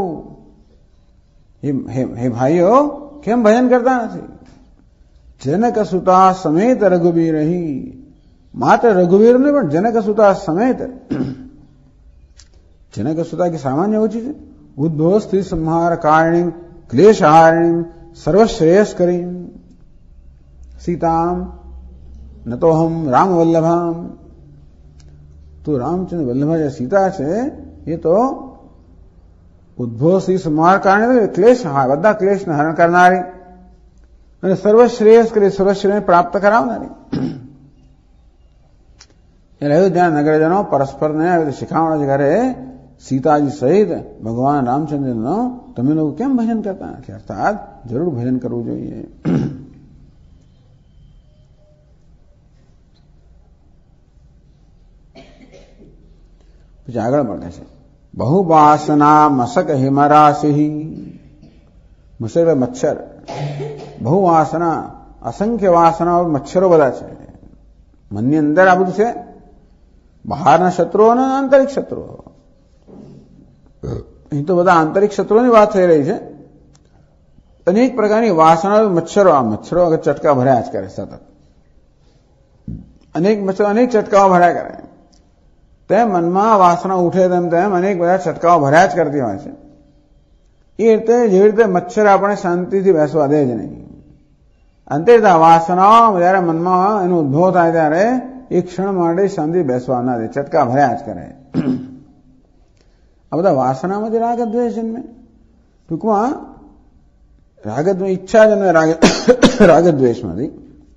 હે ભાઈઓ, કેમ ભજન કરતા નથી? જનક સુતા સમેત રઘુવીરહી. માત્ર રઘુવીર નહીં પણ જનક સુતા સમેત. જનક સુતા की सामान्य ओછી છે. ઉદ્ભવ સ્થિતિ સંહાર કારણી ક્લેશહારિણી સર્વશ્રેયસ કરી સીતામ નતોહમ રામ વલ્લભામ. તો રામચંદ્ર વલ્લભા જે સીતા છે એ તો ઉદ્ભવ શ્રી સમાર કારણે ક્લેશ, બધા ક્લેશને હરણ કરનારી અને સર્વશ્રેયસ કરી સર્વશ્રેય પ્રાપ્ત કરાવનારી. એટલે અયોધ્યા નગરજનો પરસ્પરને શીખામણ છે ઘરે સીતાજી સહિત ભગવાન રામચંદ્રનો તમે લોકો કેમ ભજન કરતા નથી? અર્થાત જરૂર ભજન કરવું જોઈએ. પછી આગળ મળે છે બહુવાસના મસક હિમરાશિ. મસક મચ્છર, બહુવાસના અસંખ્ય વાસનાઓ મચ્છરો બધા છે. મનની અંદર આ બધું છે, બહારના શત્રુઓ અને આંતરિક શત્રુઓ. અહીં તો બધા આંતરિક શત્રુઓની વાત થઈ રહી છે. અનેક પ્રકારની વાસનાઓ મચ્છરો, આ મચ્છરો અગર ચટકા ભર્યા જ કરે સતત. અનેક મચ્છરો અનેક ચટકાઓ ભર્યા કરે. તેમ મનમાં વાસના ઉઠે તેમ અનેક બધા છટકાઓ ભર્યા જ કરતી હોય છે. એ રીતે જેવી રીતે મચ્છર આપણે શાંતિથી બેસવા દે જ નહીં. અંતે વાસનાઓ જયારે મનમાં એનો ઉદ્ભવ થાય ત્યારે એક ક્ષણ માટે શાંતિ બેસવા ના દે, ચટકા ભર્યા જ કરે. આ બધા વાસનામાંથી રાગ દ્વેષ જન્મે. ટૂંકમાં ઈચ્છા જન્મે રાગદ્વેષમાંથી.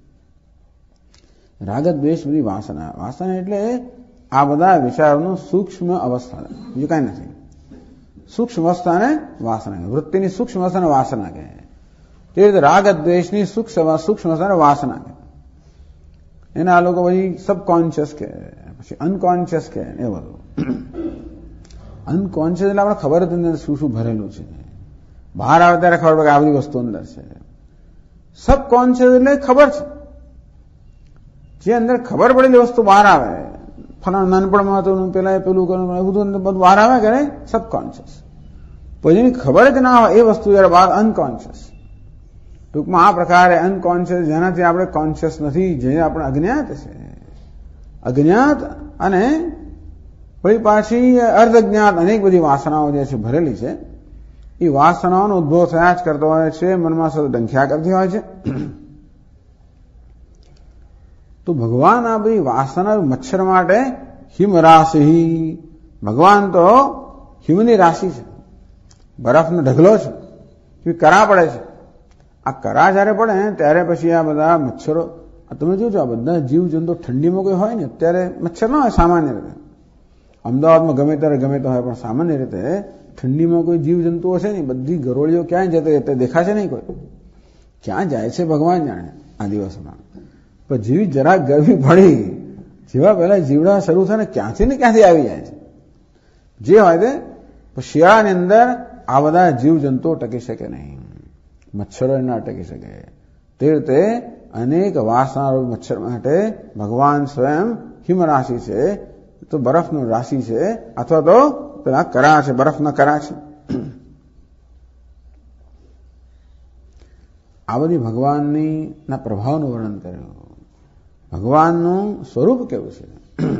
રાગદ્વેષ બધી વાસના. વાસના એટલે આ બધા વિચારોનું સૂક્ષ્મ અવસ્થા, બીજું કઈ નથી. સૂક્ષ્મ અવસ્થાને વાસના કહે. વૃત્તિની સૂક્ષ્મ અવસ્થાને વાસના કહે. તે રીતે રાગ દ્વેષની સૂક્ષ્મ અવસ્થાને વાસના કહે. એના આ લોકો પછી સબકોન્શિયસ કહે, પછી અનકોન્શિયસ કહે. એ બધું અનકોન્શિયસ એટલે આપણે ખબર જ અંદર શું શું ભરેલું છે. બહાર આવે ત્યારે ખબર પડે કે આ બધી વસ્તુ અંદર છે. સબકોન્શિયસ એટલે ખબર છે, જે અંદર ખબર પડેલી વસ્તુ બહાર આવે. ફલાણા નાનપણમાં હતું પેલા પેલું બધું બહાર આવે કે નહીં, સબકોન્શિયસ. પછી એની ખબર જ ના હોય એ વસ્તુ જયારે બહાર અનકોન્શિયસ. ટૂંકમાં આ પ્રકારે અનકોન્શિયસ જેનાથી આપણે કોન્શિયસ નથી, જે આપણે અજ્ઞાત છે. અજ્ઞાત અને પછી પાછી અર્ધજ્ઞાત અનેક બધી વાસનાઓ જે છે ભરેલી છે. એ વાસનાઓનો ઉદ્ભવ થયા જ કરતો હોય છે, મનમાં સતત ડંખ્યા કરતી હોય છે. તો ભગવાન આ બધી વાસના મચ્છર માટે હિમ રાશિ. ભગવાન તો હિમની રાશિ છે, બરફનો ઢગલો છે, કે કરા પડે છે. આ કરા જયારે પડે ત્યારે પછી આ બધા મચ્છરો, તમે જોજો આ બધા જીવ જંતુ ઠંડીમાં કોઈ હોય ને અત્યારે મચ્છર ના હોય સામાન્ય રીતે. અમદાવાદમાં ગમે ત્યારે ગમે તો હોય, પણ સામાન્ય રીતે ઠંડીમાં કોઈ જીવ જંતુઓ છે ને, બધી ગરોળીઓ ક્યાંય જતી દેખાશે નહીં કોઈ. ક્યાં જાય છે ભગવાન જાણે આ દિવસમાં. પણ જેવી જરાક ગરમી પડી, જેવા પહેલા જીવડા શરૂ થાય ને ક્યાંથી આવી જાય છે. જે હોય તે શિયાળાની અંદર આ બધા જીવ જંતુઓ ટકી શકે નહીં, મચ્છરો ના ટકી શકે. તે રીતે અનેક વાસના મચ્છર માટે ભગવાન સ્વયં હિમ રાશિ છે, તો બરફનું રાશિ છે, અથવા તો પેલા કરા છે, બરફના કરા છે. આ બધી ભગવાનની ના પ્રભાવનું વર્ણન કર્યું. ભગવાનનું સ્વરૂપ કેવું છે?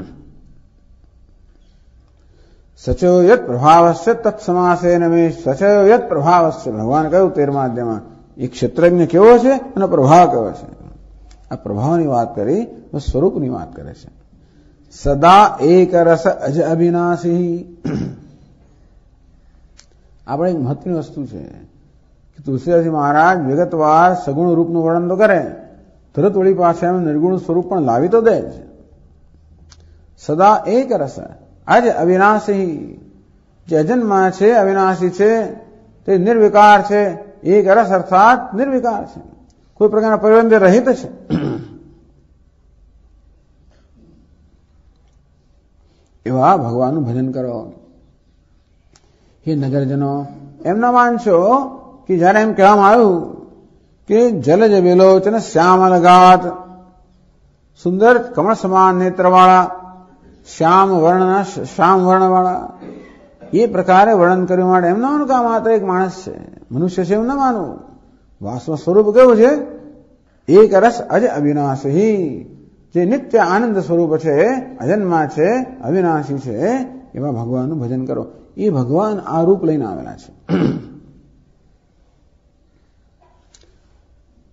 સચો યત પ્રભાવસ્ય તત્સમાસે નમે સચો યત પ્રભાવસ્ય. ભગવાન કહ્યું 13મા અધ્યાયમાં એ ક્ષેત્રજ્ઞ કેવો છે અને પ્રભાવ કેવો છે. આ પ્રભાવની વાત કરી, સ્વરૂપની વાત કરે છે. સદા એક રસ અજ અવિનાશી. આપણે એક મહત્વની વસ્તુ છે કે તુલસીદાસજી મહારાજ વિગતવાર સગુણ રૂપનું વર્ણન તો કરે, તરત વળી પાસે નિર્ગુણ સ્વરૂપ પણ લાવી તો દે છે. સદા એક રસ અજ અવિનાશી. જે અજન્મા છે, અવિનાશી છે, તે નિર્વિકાર છે. એક રસ અર્થાત નિર્વિકાર છે, કોઈ પ્રકારના પરિબંધ રહિત છે. એવા ભગવાનનું ભજન કરો. હે નગરજનો, એમ ના માનશો કે જયારે એમ કહેવામાં આવ્યું કે જલજ વિલોચન શ્યામલગાત, સુંદર કમળ સમાન નેત્રવાળા, શ્યામ વર્ણવાળા, એ પ્રકારે વર્ણન કર્યું માટે એમ ના માનવું કે આ માત્ર એક માણસ છે, મનુષ્ય છે, એમ ના માનવું. વાસ્તવ સ્વરૂપ કેવું છે? એક રસ અજ અવિનાશી. જે નિત્ય આનંદ સ્વરૂપ છે, અજન્મા છે, અવિનાશી છે, એવા ભગવાનનું ભજન કરો. એ ભગવાન આ રૂપ લઈને આવેલા છે.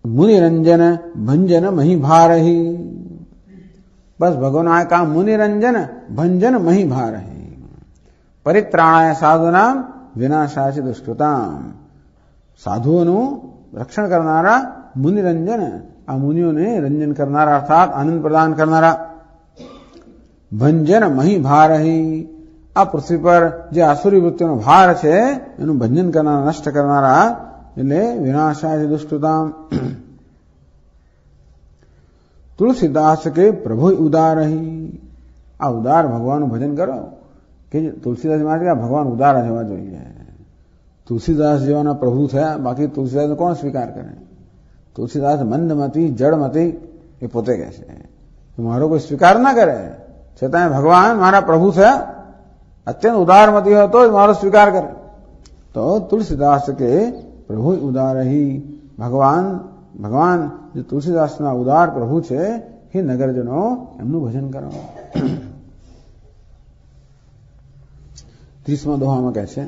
मुनिरंजन भंजन मही भारही। बस भगवान आए कहा मुनिरंजन भंजन मही भारही। परित्राणाय साधुनाम विनाशाय दुष्कृताम। સાધુઓનું રક્ષણ કરનારા મુનિરંજન, આ મુનિઓને રંજન કરનારા અર્થાત આનંદ પ્રદાન કરનારા. ભંજન મહી ભારહી, આ પૃથ્વી પર જે આસુરી વૃત્તિનો ભાર છે એનું ભંજન કરનારા, નષ્ટ કરનારા, એટલે વિનાશાય દુષ્કૃતામ. તુલસીદાસ કે પ્રભુ ઉદારહી, આ ઉદાર ભગવાનનું ભજન કરો કે તુલસીદાસ માટે આ ભગવાન ઉદાર જવા જોઈએ. તુલસીદાસ જેવાના પ્રભુ થયા, બાકી તુલસીદાસને કોણ સ્વીકાર કરે? તુલસીદાસ મંદમતી જળમતી એ પોતે કહે છે, મારો કોઈ સ્વીકાર ના કરે, છતાં ભગવાન મારા પ્રભુ થયા, અત્યંત ઉદારમતી હોય તો જ મારો સ્વીકાર કરે. તો તુલસીદાસ કે પ્રભુ ઉદારહી, ભગવાન જે તુલસીદાસના ઉદાર પ્રભુ છે, હે નગરજનો એમનું ભજન કરો. 30મા દોહામાં કહે છે,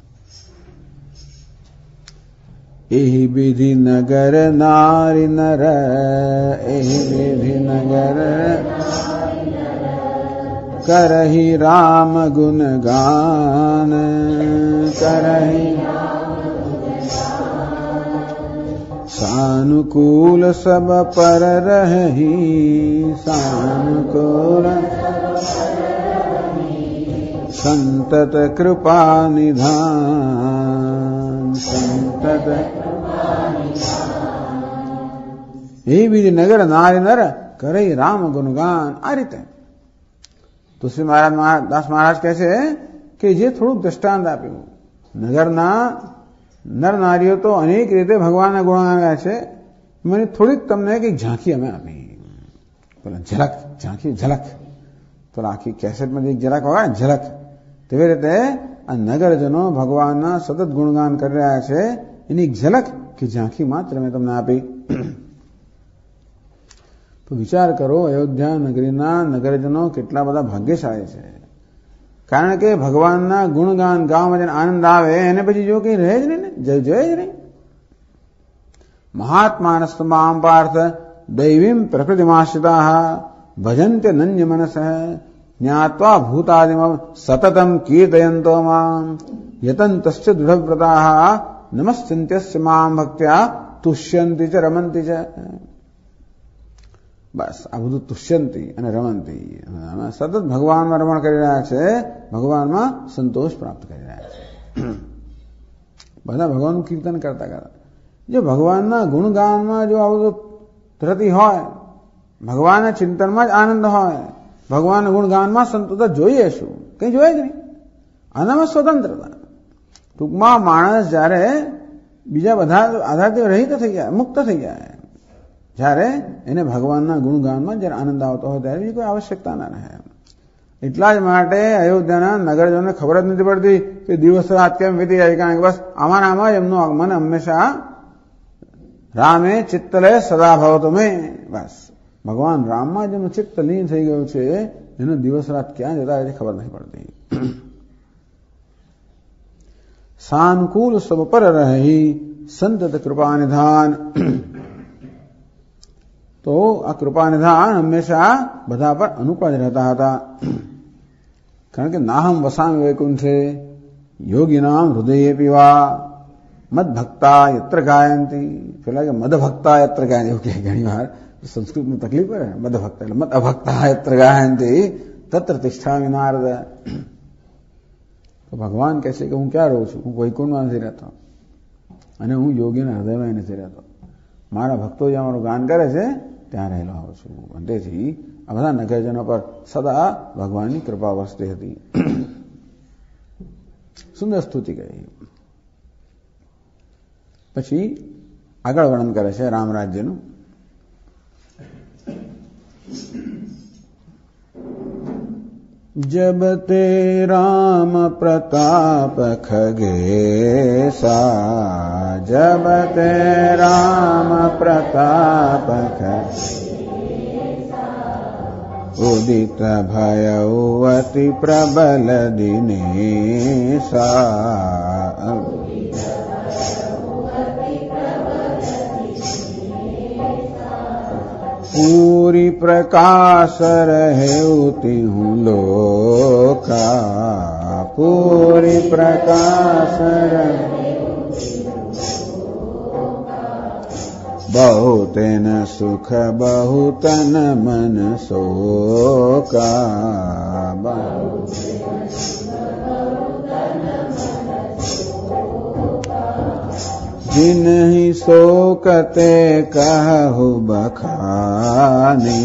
એહી વિધિ નગર નારી નર, એહી વિધિ નગર કરહી રામ ગુણ ગાન, કરહી સાનુકૂલ સબ પર રહી, સાનુકૂલ સંતત કૃપા નિધાન, સંતત એવી નગર નારી નર કરે રામ ગુણગાન. આ રીતે તુલસી દાસ મહારાજ કહે છે કે જે થોડુંક દ્રષ્ટાંત આપ્યું, નગરના નર નારીઓ તો અનેક રીતે ભગવાનના ગુણગાન ગાય છે, મને થોડીક તમને કઈક ઝાંખી અમે આપી, પેલા ઝલક, ઝાંખી ઝલક, તો આખી કેસેટમાં એક ઝલક હોય ને ઝલક, તેવી રીતે આ નગરજનો ભગવાનના સતત ગુણગાન કરી રહ્યા છે, એની એક ઝલક કે ઝાંખી માત્ર મેં તમને આપી. તો વિચાર કરો, અયોધ્યા નગરીના નગરજનો કેટલા બધા ભાગ્યશાળી છે, કારણ કે ભગવાનના ગુણગાન ગાવામાં જેને આનંદ આવે એને પછી જો કઈ રહે જ નહીં ને, જય જ નહીં. મહાત્માનસ્તમામ પાર્થ દૈવીમ પ્રકૃતિમાશ્રિતા ભજન્તે નન્ય મનસ જ્ઞાત્વા ભૂતાદિમ સતતમ કીર્તયંતો મામ યતંતશ્ચ દૃઢવ્રતા નમસ્ચંત્યસ્ય મામ ભક્ત્યા તુષ્યંતિ ચ રમંતિ ચ. બસ આ બધું તુષ્યંતી અને રમંતી, સતત ભગવાનમાં રમણ કરી રહ્યા છે, ભગવાનમાં સંતોષ પ્રાપ્ત કરી રહ્યા છે. બધા ભગવાનનું કીર્તન કરતા કરતા જો ભગવાનના ગુણગાનમાં જો આવું ધરતી હોય, ભગવાનના ચિંતનમાં જ આનંદ હોય, ભગવાનના ગુણગાનમાં સંતોષ જોઈએ શું? કંઈ જોઈએ જ નહીં. આનામાં સ્વતંત્રતા. ટૂંકમાં માણસ જ્યારે બીજા બધા આધારથી રહિત થઈ જાય, મુક્ત થઈ જાય, જ્યારે એને ભગવાનના ગુણગાનમાં જ્યારે આનંદ આવતો હોય ત્યારે બીજી કોઈ આવશ્યકતા ના રહે. એટલા જ માટે અયોધ્યાના નગરજનોને ખબર જ નથી પડતી કે દિવસ રાત કેમ વીતી જાય, કારણ કે બસ આમાં એમનું આગમન હંમેશા રામે ચિત્તલે સદા ભવતો મેં. બસ ભગવાન રામમાં જેમનું ચિત્ત લીન થઈ ગયું છે, એનો દિવસ રાત ક્યાં જતા રહે ખબર નથી પડતી. સાનુકૂલ સબ પર રહી સંતત કૃપા નિધાન. તો આ કૃપા નિધાન હંમેશા બધા પર અનુકૂળ જ રહેતા હતા, કારણ કે નાહમ વસામી વૈકુંઠે યોગીનામ હૃદયે પીવા મદ ભક્તા યત્ર ગાયંતી. પેલા કે મદ ભક્તા યત્ર ગાયંતી એવું કહે ઘણી વાર, સંસ્કૃતમાં તકલીફ પડે. મદ ભક્તા એટલે મદ અભક્તા યત્ર ગાયંતી તત્ર તિષ્ઠામિ નારદ. તો ભગવાન કહે છે કે હું ક્યાં રહું છું? હું વૈકુંઠમાં નથી રહેતો અને હું યોગીના હૃદયમાં નથી રહેતો. મારા ભક્તો જે અમારું ગાન કરે છે ત્યાં રહેલો હોઉં છું. તેથી આ બધા નગરજનો પર સદા ભગવાનની કૃપા વસતી હતી. સુંદર સ્તુતિ કહી. પછી આગળ વર્ણન કરે છે રામ રાજ્યનું. जब ते राम प्रताप खगेसा, जब ते राम प्रताप खगेसा, उदित भयवति प्रबल दिनेसा, पूरी प्रकाश रहे तिहु लोका, पूरी प्रकाश रहे बहुतेन सुख बहुतन मन शोका, जिन्हि शोकते कहु बखानी,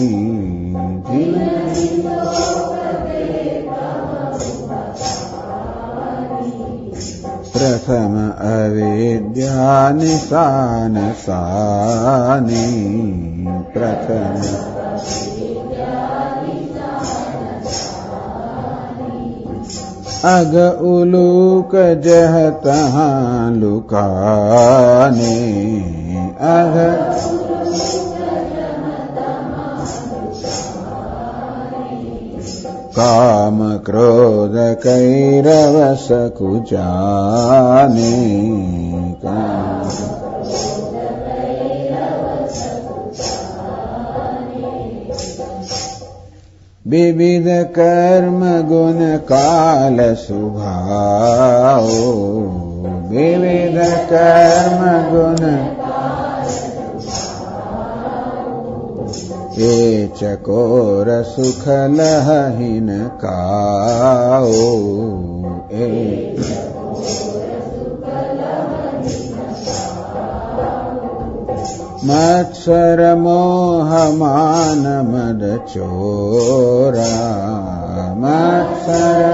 प्रथम अविद्या निशान सानी, प्रथम अग उलूक जह तहाँ लुकाने, अग काम क्रोध कैरवस कुचाने, विविध कर्म गुण काल सुभाओ, विविध कर्म गुण ये चकोर सुख लहिन काओ, मत्सर मोह मान मद चोरा, मत्सर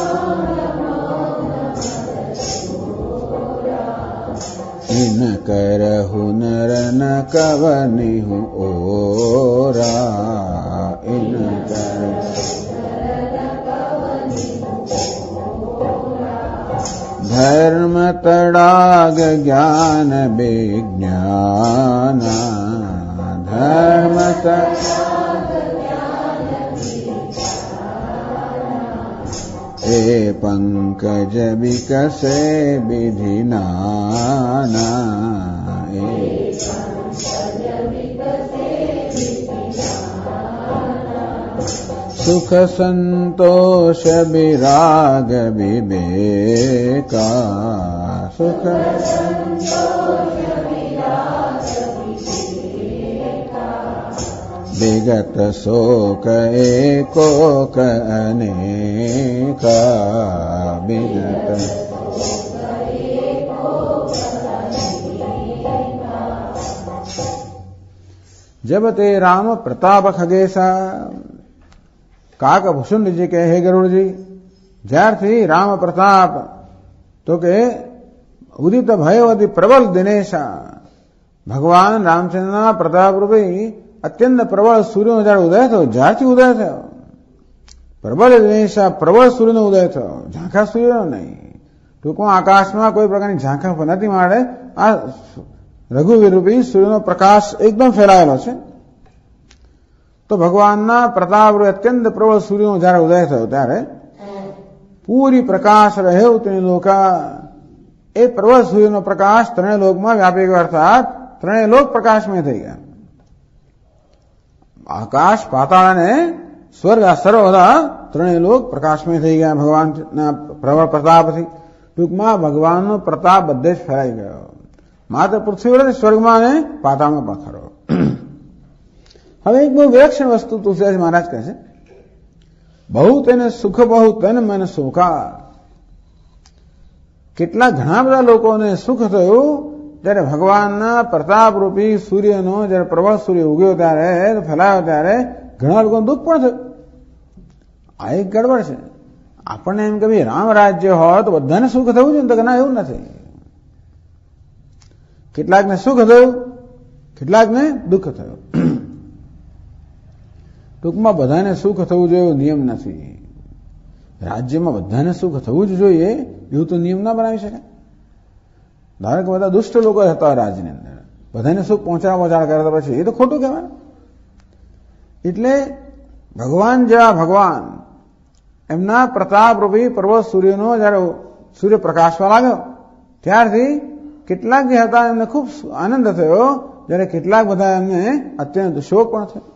इन करहु नर न कवनिहु ओरा, इन कर धर्म तड़ाग ज्ञान विज्ञान, धर्म ए पंकज विकसे विधि नाना, सुख संतोष विराग विवेका, सुख विगत शोक एकोक अनेका, विगत जब ते राम प्रताप खगेशा, કાકભૂષણ जी કહે હે ગરુડજી, જ્યારથી રામ પ્રતાપ તો કે ઉદિત ભયવતી પ્રબલ દિનેશા, ભગવાન રામચંદ્રના પ્રતાપ રૂપી અત્યંત પ્રબળ સૂર્યનો જયારે ઉદય થયો, જ્યારથી ઉદય થયો પ્રબલ દિનેશા, પ્રબળ સૂર્યનો ઉદય થયો, ઝાંખા સૂર્યનો નહીં. ટૂંકમાં આકાશમાં કોઈ પ્રકારની ઝાંખા નથી મળે. આ રઘુવીર રૂપી સૂર્યનો પ્રકાશ એકદમ ફેલાયેલો છે. તો ભગવાનના પ્રતાપ અત્યંત પ્રબળ સૂર્યનો જયારે ઉદય થયો ત્યારે પૂરી પ્રકાશ રહ્યો તેને લોકા, એ પ્રબળ સૂર્યનો પ્રકાશ ત્રણેય લોકમાં વ્યાપી ગયો, અર્થાત ત્રણેય લોક પ્રકાશમય થઈ ગયા. આકાશ પાતાળ અને સ્વર્ગ આ સર્વદા ત્રણેય લોક પ્રકાશમય થઈ ગયા ભગવાનના પ્રબળ પ્રતાપથી. ટૂંકમાં ભગવાનનો પ્રતાપ બધે જ ફેલાઈ ગયો, માત્ર પૃથ્વી વડે સ્વર્ગમાં અને પાતાળમાં પણ ખરો. હવે એક બહુ વિલક્ષણ વસ્તુ તુલસીદાસ મહારાજ કહે છે, બહુ તેને સુખ બહુ તન મન શોકા. કેટલા ઘણા બધા લોકોને સુખ થયું જયારે ભગવાનના પ્રતાપરૂપી સૂર્યનો જયારે પ્રબળ સૂર્ય ઉગ્યો ત્યારે ફેલાયો ત્યારે ઘણા લોકોને દુઃખ પણ થયું. આ એક ગડબડ છે. આપણને એમ કે ભાઈ રામ રાજ્ય હોય તો બધાને સુખ થવું જોઈએ, તો ના એવું નથી. કેટલાકને સુખ થયું, કેટલાકને દુઃખ થયું. ટૂંકમાં બધાને સુખ થવું જોઈએ એવો નિયમ નથી. રાજ્યમાં બધાને સુખ થવું જ જોઈએ એવું તો નિયમ ના બનાવી શકાય. ધારો કે બધા દુષ્ટ લોકો હતા રાજ્યની અંદર, બધાને સુખ પહોંચાડ કરતા પછી એ તો ખોટું કહેવાય. એટલે ભગવાન જેવા ભગવાન એમના પ્રતાપ રૂપી પ્રબળ સૂર્યનો જયારે સૂર્ય પ્રકાશવા લાગ્યો ત્યારથી કેટલાક જે હતા એમને ખૂબ આનંદ થયો જ્યારે કેટલાક બધા એમને અત્યંત શોક પણ છે.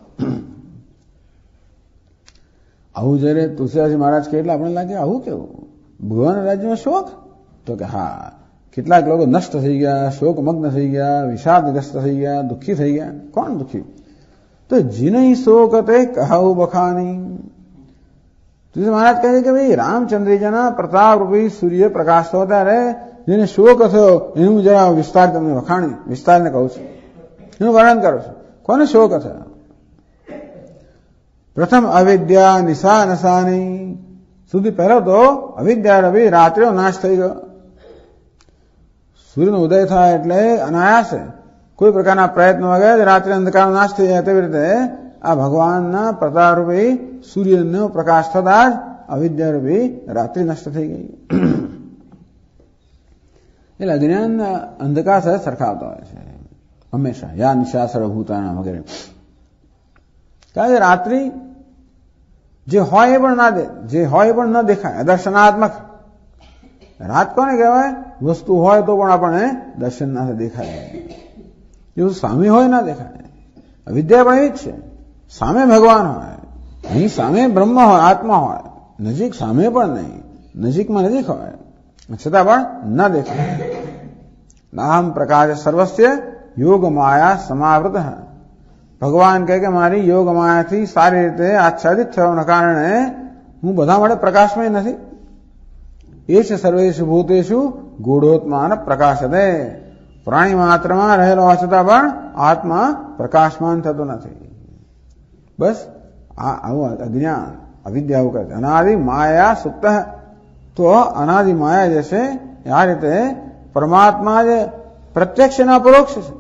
આવું જયારે તુલસીદાસજી મહારાજ કે એટલે આપણે લાગે આવું કેવું ભગવાન રાજ્યમાં શોક? તો કે હા, કેટલાક લોકો નષ્ટ થઈ ગયા, શોકમગ્ન થઈ ગયા, વિષાદગ્રસ્ત થઈ ગયા, દુઃખી થઈ ગયા. કોણ દુઃખી? તો જીનઈ શોક તે કહાઉ બખાની. તુલસી મહારાજ કહે છે કે ભાઈ રામચંદ્રજીના પ્રતાપ રૂપી સૂર્ય પ્રકાશ થયો ત્યારે જેને શોક થયો એનું જરા વિસ્તાર તમને વિસ્તારને કહું છું, એનું વર્ણન કરું છું. કોને શોક થયો? પ્રથમ અવિદ્યા નિશા નશાની. સુધી પહેલો તો અવિદ્યા રવિ રાત્રિનો નાશ થઈ ગયો. સૂર્યનો ઉદય થાય એટલે અનાયાસે કોઈ પ્રકારના પ્રયત્ન વગર રાત્રે અંધકારનો નાશ થઈ જાય. તેવી રીતે આ ભગવાનના પ્રતાપરૂપી સૂર્યનો પ્રકાશ થતા જ અવિદ્યારૂપી રાત્રિ નષ્ટ થઈ ગઈ. એટલે અજ્ઞાન અંધકાર સાથે સરખાવતા હોય છે હંમેશા, યા નિશા સર્વભૂતાના વગેરે. કારણ કે રાત્રિ જે હોય એ પણ ન દેખાય, અદર્શનાત્મક. રાત કોને કહેવાય? વસ્તુ હોય તો પણ આપણને દર્શન ના દેખાય, એવું સામે હોય ના દેખાય. અવિદ્યા પણ એવી જ છે. સામે ભગવાન હોય, અહીં સામે બ્રહ્મ હોય, આત્મા હોય, નજીક સામે પણ નહીં, નજીકમાં નજીક હોય છતાં પણ ન દેખાય. નામ પ્રકાશ સર્વસ્ય યોગ માયા સમાવૃત. ભગવાન કહે કે મારી યોગ માયાથી સારી રીતે આચ્છાદિત થવાના કારણે હું બધા માટે પ્રકાશમય નથી. એ છે સર્વેષુ ભૂતેષુ ગૂઢોત્માન પ્રકાશતે. પ્રાણી માત્રમાં રહેલો હોવા છતાં પણ આત્મા પ્રકાશમાન થતો નથી. બસ આવું અજ્ઞાન અવિદ્યા એવું કરે. અનાદિ માયા સુપ્ત. તો અનાદિ માયા જે છે આ રીતે પરમાત્મા જે પ્રત્યક્ષ અને અપરોક્ષ છે.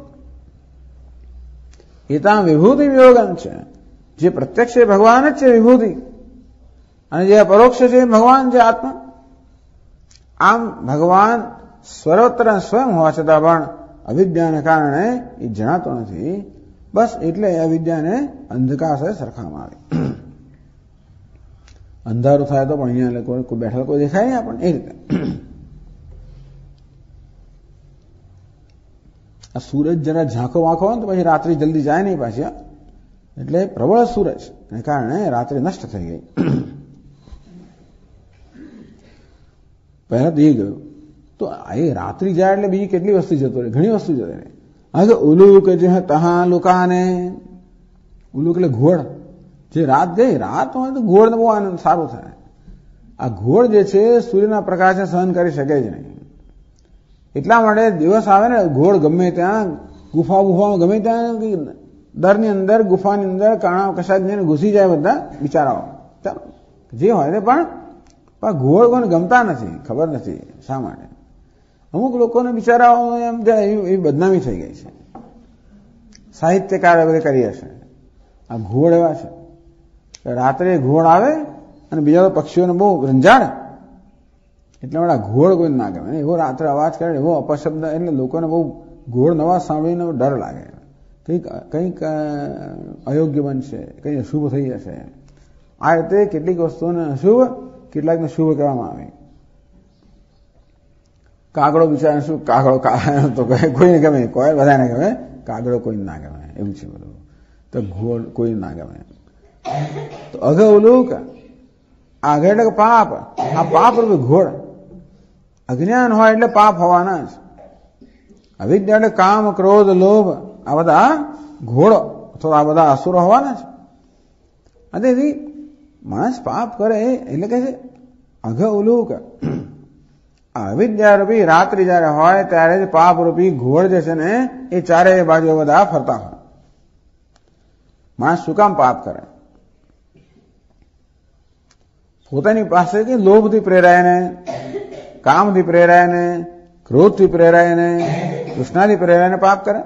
એ ત્યાં વિભૂતિ વિયોગન છે. જે પ્રત્યક્ષ છે ભગવાન જ છે વિભૂતિ, અને જે અપરોક્ષ છે ભગવાન છે આત્મા. આમ ભગવાન સર્વત્ર સ્વયં હોવા છતાં પણ અવિદ્યાને કારણે એ જણાતો નથી. બસ એટલે અવિદ્યાને અંધકાર સાથે સરખાવવામાં આવે. અંધારું થાય તો પણ અહીંયા કોઈ બેઠા કોઈ દેખાય નહીં આપણને. એ રીતે આ સૂરજ જરા ઝાંખો વાંખો હોય તો પછી રાત્રિ જલ્દી જાય નહીં પાછી. એટલે પ્રબળ સૂરજ એને કારણે રાત્રિ નષ્ટ થઈ ગઈ. પહેલા તો એ ગયું. તો એ રાત્રિ જાય એટલે બીજી કેટલી વસ્તુ જતો રહે, ઘણી વસ્તુ જતો રહે. હવે તો ઉલુક જે તહા લુકાને. ઉલુક એટલે ઘોડ. જે રાત ગઈ, રાત હોય તો ઘોડને બહુ આનંદ સારું થાય. આ ઘોડ જે છે સૂર્યના પ્રકાશને સહન કરી શકે જ નહીં. એટલા માટે દિવસ આવે ને ઘોડ ગમે ત્યાં ગુફામાં ગમે ત્યાં દરની અંદર ગુફાની અંદર કાણા કશાક જઈને ઘૂસી જાય બધા બિચારાઓ. ચાલો જે હોય ને પણ ઘોડ કોને ગમતા નથી, ખબર નથી શા માટે. અમુક લોકોને બિચારાઓ એમ એવી બદનામી થઈ ગઈ છે. સાહિત્યકાર વગેરે કરી હશે. આ ઘોડ એવા છે રાત્રે ઘોડ આવે અને બીજા પક્ષીઓને બહુ રંજાડે. એટલા માટે ઘોડ કોઈ ના ગમે. એવો રાત્રે અવાજ કરે, એવો અપશબ્દ, એટલે લોકોને બહુ ઘોડ નવા સાંભળીને ડર લાગે. કંઈક અયોગ્ય બનશે, કંઈ અશુભ થઈ જશે. આ રીતે કેટલીક વસ્તુઓને અશુભ, કેટલાકને શુભ કહેવામાં આવે. કાગડો બિચારા શું, કાગડો તો કોઈને ગમે, કોઈ બધાને ગમે, કાગડો કોઈ ના ગમે, એવું છે બધું. તો ઘોડ કોઈ ના ગમે. તો અઘઉલુક, આગળ એટલે પાપ. આ પાપ રૂપી ઘોડ. અજ્ઞાન હોય એટલે પાપ હોવાના જ. અવિદ્યા એટલે કામ, ક્રોધ, લોભ, આ બધા ઘોડો અથવા આ બધા અસુરો હોવાના જ. અને માણસ પાપ કરે એટલે કે છે અઘઉલુક. અવિદ્યારૂપી રાત્રિ જયારે હોય ત્યારે જ પાપ રૂપી ઘોડ જે છે ને એ ચારેય બાજુ બધા ફરતા હોય. માણસ શું કામ પાપ કરે? પોતાની પાસે કે લોભથી પ્રેરાયને, કામથી પ્રેરાયને, ક્રોધથી પ્રેરાયને, તૃષ્ણાથી પ્રેરાયને પાપ કરે.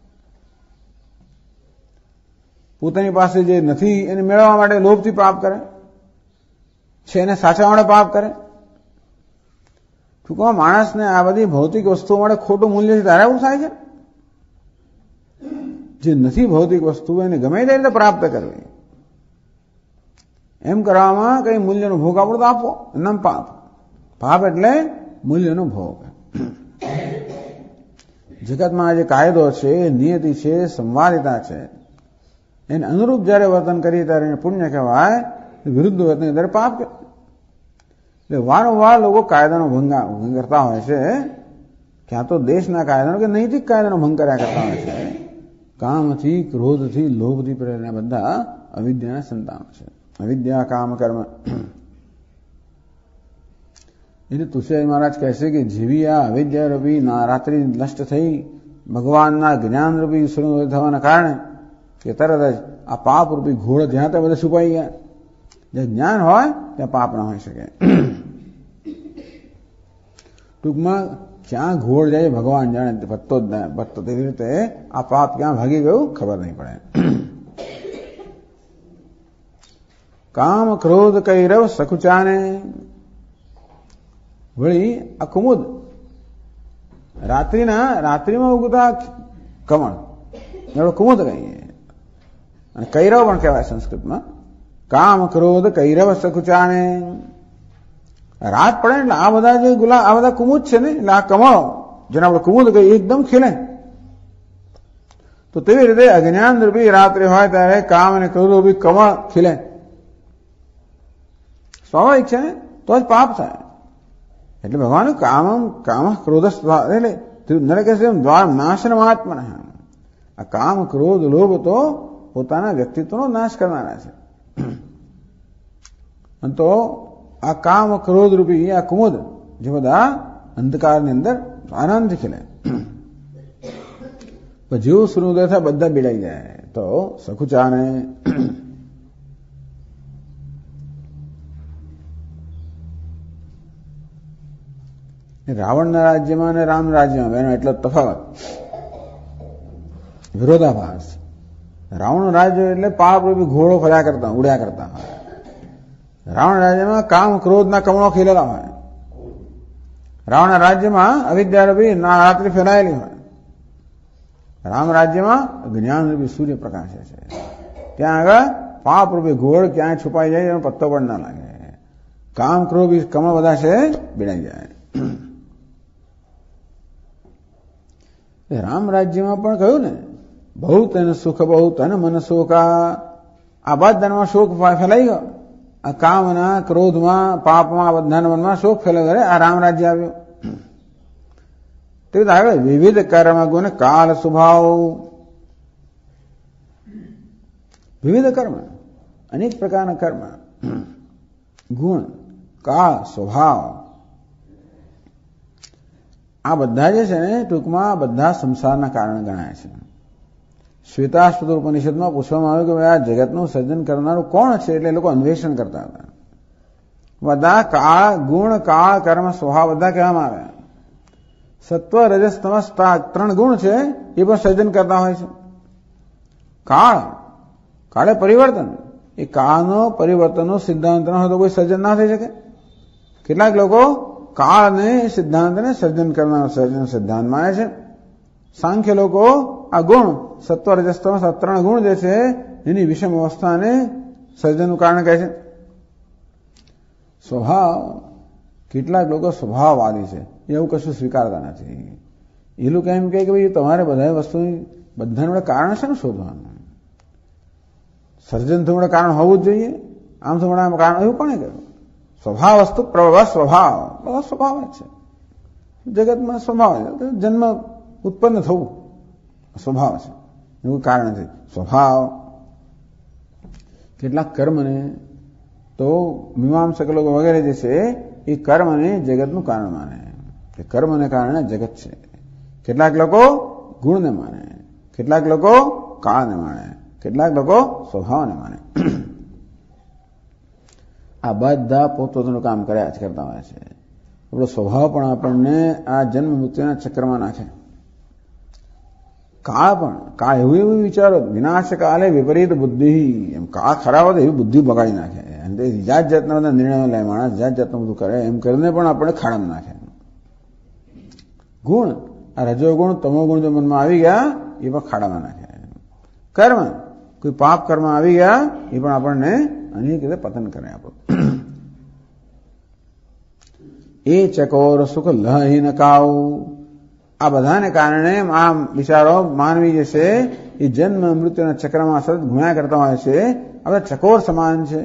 પોતાની પાસે જે નથી એને મેળવવા માટે લોભથી પાપ કરે છે, એને સાચવા માટે પાપ કરે. ટૂંકમાં માણસને આ બધી ભૌતિક વસ્તુઓ માટે ખોટું મૂલ્ય ત્યારે એવું થાય છે. જે નથી ભૌતિક વસ્તુ એને ગમે તે રીતે પ્રાપ્ત કરવી, એમ કરવામાં કઈ મૂલ્યનો ભોગ આપણો તો આપવો, એમ પાપ. પાપ એટલે મૂલ્યનો ભોગ. જગતમાં જે કાયદો છે, નિયતિ છે, સંવાદિતા છે, એને અનુરૂપ જયારે વર્તન કરીએ ત્યારે એને પુણ્ય કહેવાય, વિરુદ્ધ વર્તન ત્યારે પાપ કહેવાય. એટલે વારંવાર લોકો કાયદાનો ભંગ કરતા હોય છે, ક્યાં તો દેશના કાયદાનો કે નૈતિક કાયદાનો ભંગ કર્યા કરતા હોય છે. કામથી, ક્રોધથી, લોભથી પ્રેરણા બધા અવિદ્યાના સંતાનો છે. અવિદ્યા, કામ, કર્મ. એટલે તુલસીદાસ મહારાજ કહેશે કે જેવી આ અવિદ્યા રૂપી રાત્રિ નષ્ટ થઈ ભગવાનના જ્ઞાન રૂપી સૂર્યોદય થવાના કારણે કે તરત જ આ પાપ રૂપી ઘોડ જ્યાં ત્યાં બધા છુપાઈ ગયા. જ્યાં જ્ઞાન હોય ત્યાં પાપ ના હોઈ શકે. ટૂંકમાં ક્યાં ઘોડ જાય ભગવાન જાણે, ભત્તો જ ના ભત્તો. તેવી રીતે આ પાપ ક્યાં ભાગી ગયું ખબર નહીં પડે. કામ, ક્રોધ, કૈરવ, સકુચાને. વળી આ કુમુદ રાત્રિમાં ઉગતા કમળ એનો કુમુદ કહીએ, અને કૈરવ પણ કહેવાય સંસ્કૃતમાં. કામ, ક્રોધ, કૈરવ, સકુચાને. રાત પડે એટલે આ બધા જે આ બધા કુમુદ છે ને, એટલે આ કમળો જેને આપણે કુમુદ કહીએ એકદમ ખીલે. તો તેવી રીતે અજ્ઞાન રૂપી રાત્રિ હોય ત્યારે કામ અને ક્રોધ રૂપી કમળ ખીલે. સ્વાભાવિક છે ને, તો જ પાપ થાય. એટલે ભગવાન કામ ક્રોધ એટલે નરકે દ્વાર નાશનમાત્મન. આ કામ, ક્રોધ, લોભ તો પોતાના વ્યક્તિત્વનો નાશ કરનારા છે. તો આ કામ, ક્રોધ રૂપી આ કુમુદ જે બધા અંધકારની અંદર આનંદથી ખીલે, જેવું સૂર્યોદય થાય બધા બીડાઈ જાય. તો સકુચાને. રાવણના રાજ્યમાં અને રામ રાજ્યમાં એનો એટલો તફાવત, વિરોધાભાસ. રાવણનું રાજ્ય એટલે પાપ રૂપી ઘોડો ફર્યા કરતા, ઉડ્યા કરતા હોય. રાવણ રાજ્યમાં કામ, ક્રોધના કમળો ખીલેલા હોય. રાવણના રાજ્યમાં અવિદ્યા રૂપી રાત્રિ ફેલાયેલી હોય. રામ રાજ્યમાં જ્ઞાન રૂપી સૂર્ય પ્રકાશે છે. ત્યાં આગળ પાપ રૂપી ઘોડ ક્યાંય છુપાઈ જાય એનો પત્તો પણ ના લાગે. કામ, ક્રોધ કમળ બધા છે બીડાઈ જાય. રામ રાજ્યમાં પણ કહ્યું ને, બહુ તને સુખ બહુ તને મન શોકા. આ બધામાં શોક ફેલાઈ ગયો. આ કામના, ક્રોધમાં, પાપમાં, બધાના મનમાં શોક ફેલાયો. આ રામ રાજ્ય આવ્યું. તે આગળ વિવિધ કર્મ ગુણ કાળ સ્વભાવ. વિવિધ કર્મ, અનેક પ્રકારના કર્મ, ગુણ, કાળ, સ્વભાવ. આ બધા જે છે ને ટૂંકમાં બધા સંસારના કારણે ગણાય છે. શ્વેતાશ્વત ઉપનિષદમાં પૂછવામાં આવ્યું કે ભાઈ આ જગતનું સર્જન કરનારું કોણ છે? એટલે લોકો અન્વેષણ કરતા હતા. બધા કાળ, ગુણ, કાળ, કર્મ, સ્વભાવ બધા કહેવામાં આવ્યા. સત્વ, રજસ, તમસ 3 ગુણ છે, એ પણ સર્જન કરતા હોય છે. કાળ એ પરિવર્તન. એ કાળનો પરિવર્તનનો સિદ્ધાંત ન હોય તો કોઈ સર્જન ના થઈ શકે. કેટલાક લોકો કાળને સિદ્ધાંતને સર્જન કરનાર સર્જન સિદ્ધાંત માને છે. સાંખ્ય લોકો આ ગુણ, સત્વ, રજસ, તમસ 3 ગુણ જે છે એની વિષમ અવસ્થાને સર્જનનું કારણ કહે છે. સ્વભાવ, કેટલાક લોકો સ્વભાવવાદી છે, એવું કશું સ્વીકારતા નથી. એ લોકો એમ કહે કે ભાઈ તમારે બધા વસ્તુની બધાનું કારણ છે ને શોધવાનું. સર્જન થોડું કારણ હોવું જ જોઈએ. આમ થોડા કારણ એવું કોને કહ્યું? સ્વભાવ વસ્તુ પ્રભવ સ્વભાવ, બધા સ્વભાવ જ છે. જગતમાં સ્વભાવ છે, જન્મ ઉત્પન્ન થવું સ્વભાવ છે, એવું કારણ છે. સ્વભાવ. કેટલાક કર્મને તો મીમાંસક લોકો વગેરે જે છે એ કર્મને જગતનું કારણ માને. કે કર્મને કારણે જગત છે. કેટલાક લોકો ગુણને માને, કેટલાક લોકો કાળને માને, કેટલાક લોકો સ્વભાવને માને. આ બધા પોતપોતાનું કામ કર્યા જ કરતા હોય છે. આપણો સ્વભાવ પણ આપણને આ જન્મ મૃત્યુના ચક્રમાં નાખે. કાળ એવું વિચારો, વિનાશ કાલે વિપરીત બુદ્ધિ. એમ કાળ ખરાબ હોય એવી બુદ્ધિ બગાડી નાખે. અને જાત જાતના બધા નિર્ણયો લે માણસ, જાત જાતનું બધું કરે, એમ કરીને પણ આપણે ખાડામાં નાખે. ગુણ, આ રજોગુણ, તમોગુણ જો મનમાં આવી ગયા એ પણ ખાડામાં નાખે. કર્મ, કોઈ પાપ કર્મ આવી ગયા એ પણ આપણને અનેક રીતે પતન કરે. આપણું એ ચકોર સુખ લહી નકાવ. આ બધાને કારણે આ બિચારો માનવી જે છે એ જન્મ મૃત્યુના ચક્રમાં સતત ગુણ્યા કરતા હોય છે. આ બધા ચકોર સમાન છે.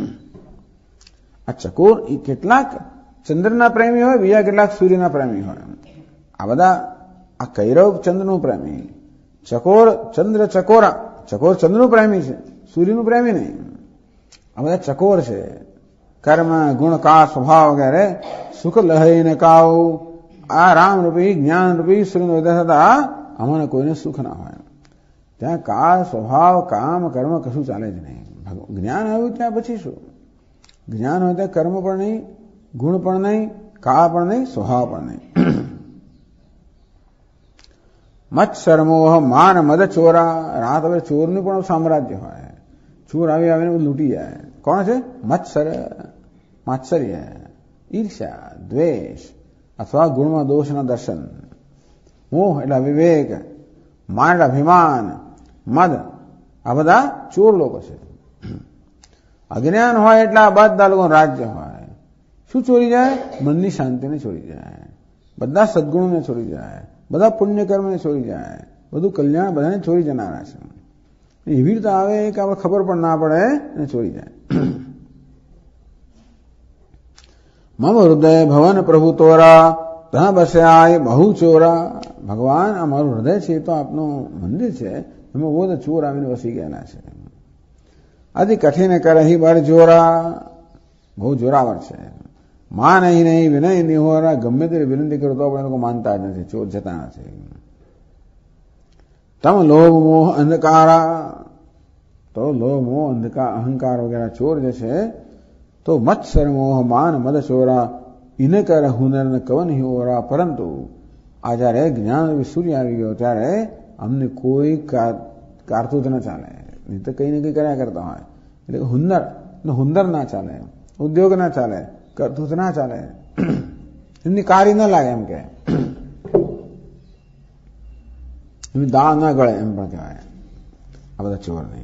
આ ચકોર એ કેટલાક ચંદ્રના પ્રેમી હોય, બીજા કેટલાક સૂર્યના પ્રેમી હોય. આ બધા આ કૈરવ ચંદ્રનું પ્રેમી, ચકોર ચંદ્ર ચકોરા, ચકોર ચંદ્રનું પ્રેમી છે, સૂર્યનું પ્રેમી નહીં. આ બધા ચકોર છે. કર્મ ગુણ કા સ્વભાવ વગેરે સુખ લહઈને કાવ. આ રામ રૂપી જ્ઞાન રૂપી સૂર્યનો ઉદય થતા આમાં કોઈને સુખ ના હોય. ત્યાં કાળ સ્વભાવ કામ કર્મ કશું ચાલે જ નહીં. જ્ઞાન આવ્યું ત્યાં પછી શું? જ્ઞાન હોય ત્યાં કર્મ પણ નહીં, ગુણ પણ નહીં, કાળ પણ નહીં, સ્વભાવ પણ નહીં. મત્સર મોહ માન મદ ચોરા. રાત હવે ચોરનું પણ સામ્રાજ્ય હોય. ચોર આવીને લૂંટી જાય. કોણ છે? મત્સર, માત્સર્ય, ઈર્ષ્યા, દ્વેષ અથવા ગુણમાં દોષના દર્શન. મોહ એટલે વિવેક, માન એટલે અભિમાન, મદ આ બધા ચોર લોકો છે. અજ્ઞાન હોય એટલે આ બધા લોકોનું રાજ્ય હોય. શું ચોરી જાય? મનની શાંતિને ચોરી જાય, બધા સદગુણોને ચોરી જાય, બધા પુણ્યકર્મને ચોરી જાય, બધું કલ્યાણ બધાને ચોરી જનારા છે. એવી રીતે આવે કે આપણે ખબર પણ ના પડે અને ચોરી જાય. મમ હૃદય ભવન પ્રભુ તોરા ત્યાં બસ્યા બહુ ચોરા. ભગવાન આ મારું હૃદય છે તો આપનું મંદિર છે, એમાં બહુ બધા ચોર આવીને વસી ગયેલા છે. અતિ કઠિન કરહી બળ જોરા. બહુ જોરાવર છે. માન અહીં નહીં, વિનય નિહોરા. ગમે તે વિનંતી કરો તો પણ એ લોકો માનતા જ નથી, ચોર જતા નથી. તમ લોભ મોહ અંધકારા. તો લોભ મોહ અહંકાર વગેરે ચોર જે છે તો મત્સર મોહ માન મદ ચોરા. ઇને કર હુનર ને કવન હી ઓરા. પરંતુ આ જયારે જ્ઞાન સૂર્ય આવી ગયો ત્યારે અમને કોઈ કારતૂત ન ચાલે, નહીં તો કઈ ને કઈ કર્યા કરતા હોય. એટલે હુનર ના ચાલે, ઉદ્યોગ ના ચાલે, કરતૂત ના ચાલે, એમની કારી ન લાગે એમ કે એમની દાળ ના ગળે એમ પણ કહેવાય. આ બધા ચોર નહીં.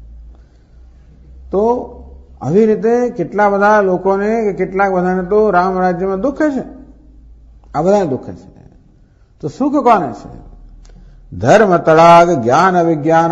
તો આવી રીતે કેટલા બધા લોકોને કે કેટલાક બધાને તો રામ રાજ્યમાં દુઃખ છે. આ બધાને દુઃખ છે. તો સુખ કોને છે? ધર્મ તળાગ જ્ઞાન વિજ્ઞાન.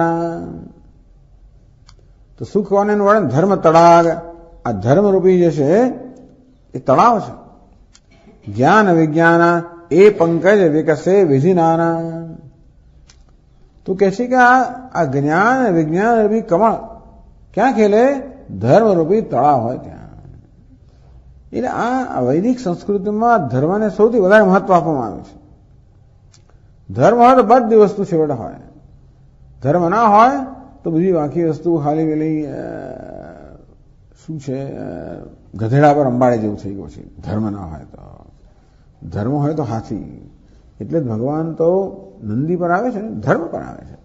તો સુખ કોને વળે? ધર્મ તળાગ. આ ધર્મ રૂપી જે છે એ તળાવ છે. જ્ઞાન વિજ્ઞાન એ પંકજ વિકસે વિધિનાના. તું કહે છે કે આ જ્ઞાન વિજ્ઞાન રૂપી કમળ ક્યાં ખેલે? ધર્મ રૂપી તળાવ હોય ત્યાં. એટલે આ વૈદિક સંસ્કૃતિમાં ધર્મને સૌથી વધારે મહત્વ આપવામાં આવે છે. ધર્મ હોય તો બધી વસ્તુ છેવટે હોય. ધર્મ ના હોય તો બધી બાકી વસ્તુ ખાલી પેલી શું છે ગધેડા પર અંબાડે જેવું થઈ ગયું છે. ધર્મ ના હોય તો. ધર્મ હોય તો હાથી. એટલે જ ભગવાન તો નંદી પર આવે છે ને, ધર્મ પર આવે છે.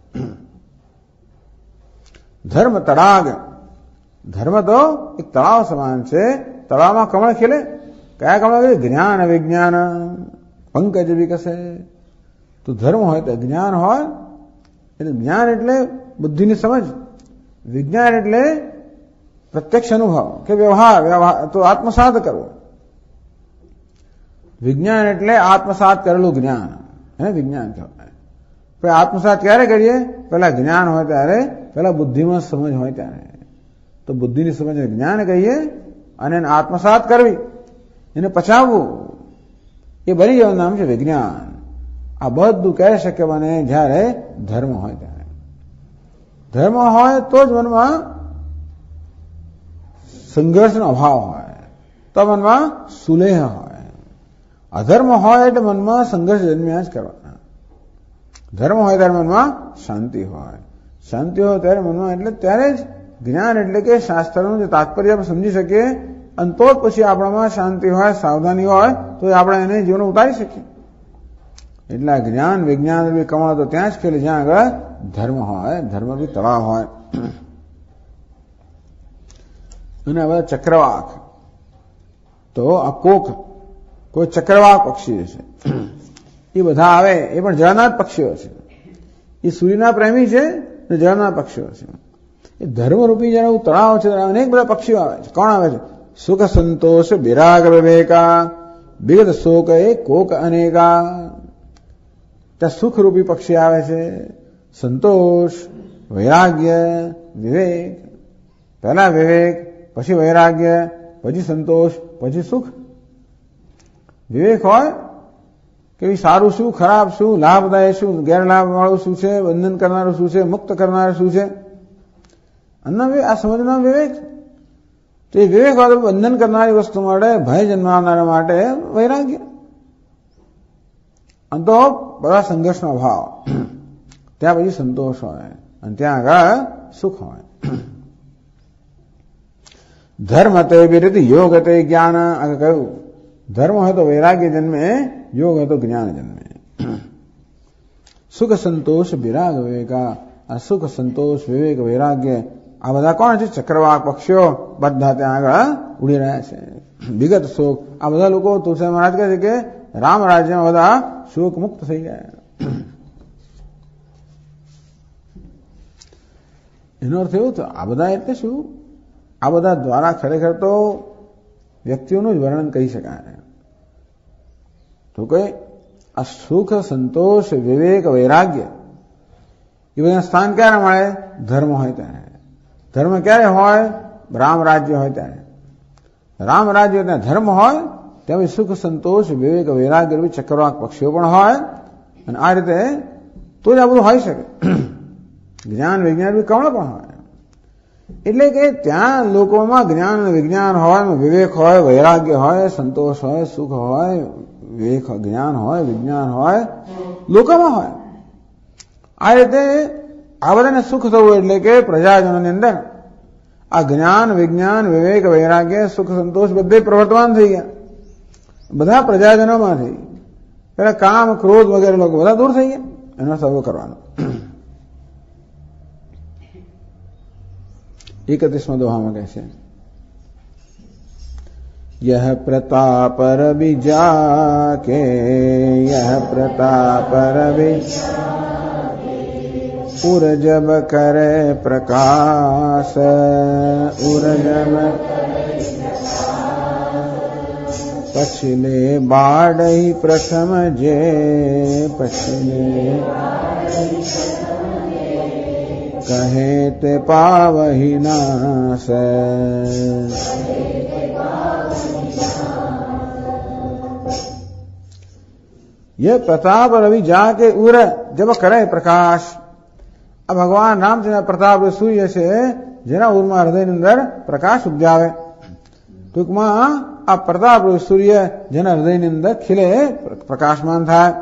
ધર્મ તળાગ. ધર્મ તો એક તળાવ સમાન છે. તળાવમાં કમળ ખીલે. કયા કમળ? જ્ઞાન વિજ્ઞાન પંકજ વિકસે. તો ધર્મ હોય તો જ્ઞાન હોય, એટલે જ્ઞાન એટલે બુદ્ધિની સમજ, વિજ્ઞાન એટલે પ્રત્યક્ષ અનુભવ કે વ્યવહાર તો આત્મસાત કરવો. વિજ્ઞાન એટલે આત્મસાત કરેલું જ્ઞાન, હે વિજ્ઞાન કહેવાય. પણ આત્મસાત ક્યારે કરીએ? પેલા જ્ઞાન હોય ત્યારે, પેલા બુદ્ધિમાં સમજ હોય ત્યારે. તો બુદ્ધિની સમજ જ્ઞાન કહીએ અને એને આત્મસાત કરવી, એને પચાવવું, એ બની જવાનું નામ છે વિજ્ઞાન. આ બધું કહી શકે બને જ્યારે ધર્મ હોય ત્યારે. ધર્મ હોય તો જ મનમાં સંઘર્ષનો અભાવ હોય, તો મનમાં સુલેહ હોય. અધર્મ હોય એટલે મનમાં સંઘર્ષ જન્મ્યા જ કરવાના. ધર્મ હોય ત્યારે મનમાં શાંતિ હોય. શાંતિ હોય ત્યારે મનમાં એટલે ત્યારે જ જ્ઞાન એટલે કે શાસ્ત્રનું જે તાત્પર્ય આપણે સમજી શકીએ અને તો જ પછી આપણામાં શાંતિ હોય, સાવધાની હોય તો આપણે એને જીવન ઉતારી શકીએ. એટલે જ્ઞાન વિજ્ઞાન કમાવા તો ત્યાં જ ખેલે જ્યાં આગળ ધર્મ હોય, ધર્મ બી તળાવ હોય. અને હવે ચક્રવાક. તો આ કોઈ ચક્રવાક પક્ષી છે, એ બધા આવે, એ પણ જળનાર પક્ષીઓ છે. એ સૂર્યના પ્રેમી છે અને જળનાર પક્ષીઓ છે. એ ધર્મરૂપી જેનું તળાવ છે, અનેક બધા પક્ષીઓ આવે છે. કોણ આવે છે? સુખ સંતોષ વિરાગ વિવેકા વિગત શોક એ કોક અનેકા. ત્યાં સુખ રૂપી પક્ષી આવે છે. સંતોષ, વૈરાગ્ય, વિવેક. પહેલા વિવેક, પછી વૈરાગ્ય, પછી સંતોષ, પછી સુખ. વિવેક હોય કે સારું શું, ખરાબ શું, લાભદાયક શું, ગેરલાભ વાળું શું છે, બંધન કરનારું શું છે, મુક્ત કરનારું શું છે, આ સમજનો વિવેક. તો એ વિવેક વાળો બંધન કરનારી વસ્તુ માટે, ભય જન્માવનારા માટે વૈરાગ્ય. અને તો બધા સંઘર્ષનો ભાવ. ત્યાં પછી સંતોષ હોય અને ત્યાં આગળ સુખ હોય. ધર્મ તે વિરુદ્ધ યોગ તે જ્ઞાન. આગળ કહ્યું ધર્મ હોય તો વૈરાગ્ય જન્મે, યોગ હોય તો જ્ઞાન જન્મે. સુખ સંતોષ વિરાગ વિવેકા. આ સુખ સંતોષ વિવેક વૈરાગ્ય આ બધા કોણ છે? ચક્રવાક પક્ષીઓ બધા ત્યાં આગળ ઉડી રહ્યા છે. વિગત શોક આ બધા લોકો તુલસી મહારાજ કહે છે કે રામ રાજ્યમાં બધા શોક મુક્ત થઈ ગયા. એનો અર્થ એવું તો આ બધા એટલે શું? આ બધા દ્વારા ખરેખર તો વ્યક્તિઓનું જ વર્ણન કરી શકાય. તો કે આ સુખ સંતોષ વિવેક વૈરાગ્ય એ બધા સ્થાન ક્યારે મળે? ધર્મ હોય ત્યારે. ધર્મ ક્યારે હોય? રામ રાજ્ય હોય ત્યારે. રામ રાજ્ય ત્યાં ધર્મ હોય ત્યાં સુખ સંતોષ વિવેક વૈરાગ્ય ચક્રવાક પક્ષીઓ પણ હોય. અને આ રીતે તો જ આ બધું હોઈ શકે. જ્ઞાન વિજ્ઞાન બી કમળ પણ હોય. એટલે કે ત્યાં લોકોમાં જ્ઞાન વિજ્ઞાન હોય, વિવેક હોય, વૈરાગ્ય હોય, સંતોષ હોય, સુખ હોય, વિવેક જ્ઞાન હોય, વિજ્ઞાન હોય, લોકોમાં હોય. આ રીતે આ બધાને સુખ થવું એટલે કે પ્રજાજનોની અંદર આ જ્ઞાન વિજ્ઞાન વિવેક વૈરાગ્ય સુખ સંતોષ બધે પ્રવર્તમાન થઈ ગયા. બધા પ્રજાજનોમાંથી પેલા કામ ક્રોધ વગેરે લોકો બધા દૂર થઈ ગયા. એનો સર્વ કરવાનો. 31 દોહામાં કહે છે यह प्रताप रवि जाके, यह प्रताप रवि उर जब करे प्रकाश, उर जब पछले बाढ़ई प्रथम जे, पछले कहे ते पावहि नास. यह प्रताप रवि जाके उर जब करे प्रकाश. આ ભગવાન રામચંદ્ર પ્રતાપ સૂર્ય છે જેના ઉરમાં હૃદયની અંદર પ્રકાશ ઉપજાવે. ટૂંકમાં આ પ્રતાપ સૂર્ય જેના હૃદયની અંદર ખીલે પ્રકાશમાન થાય.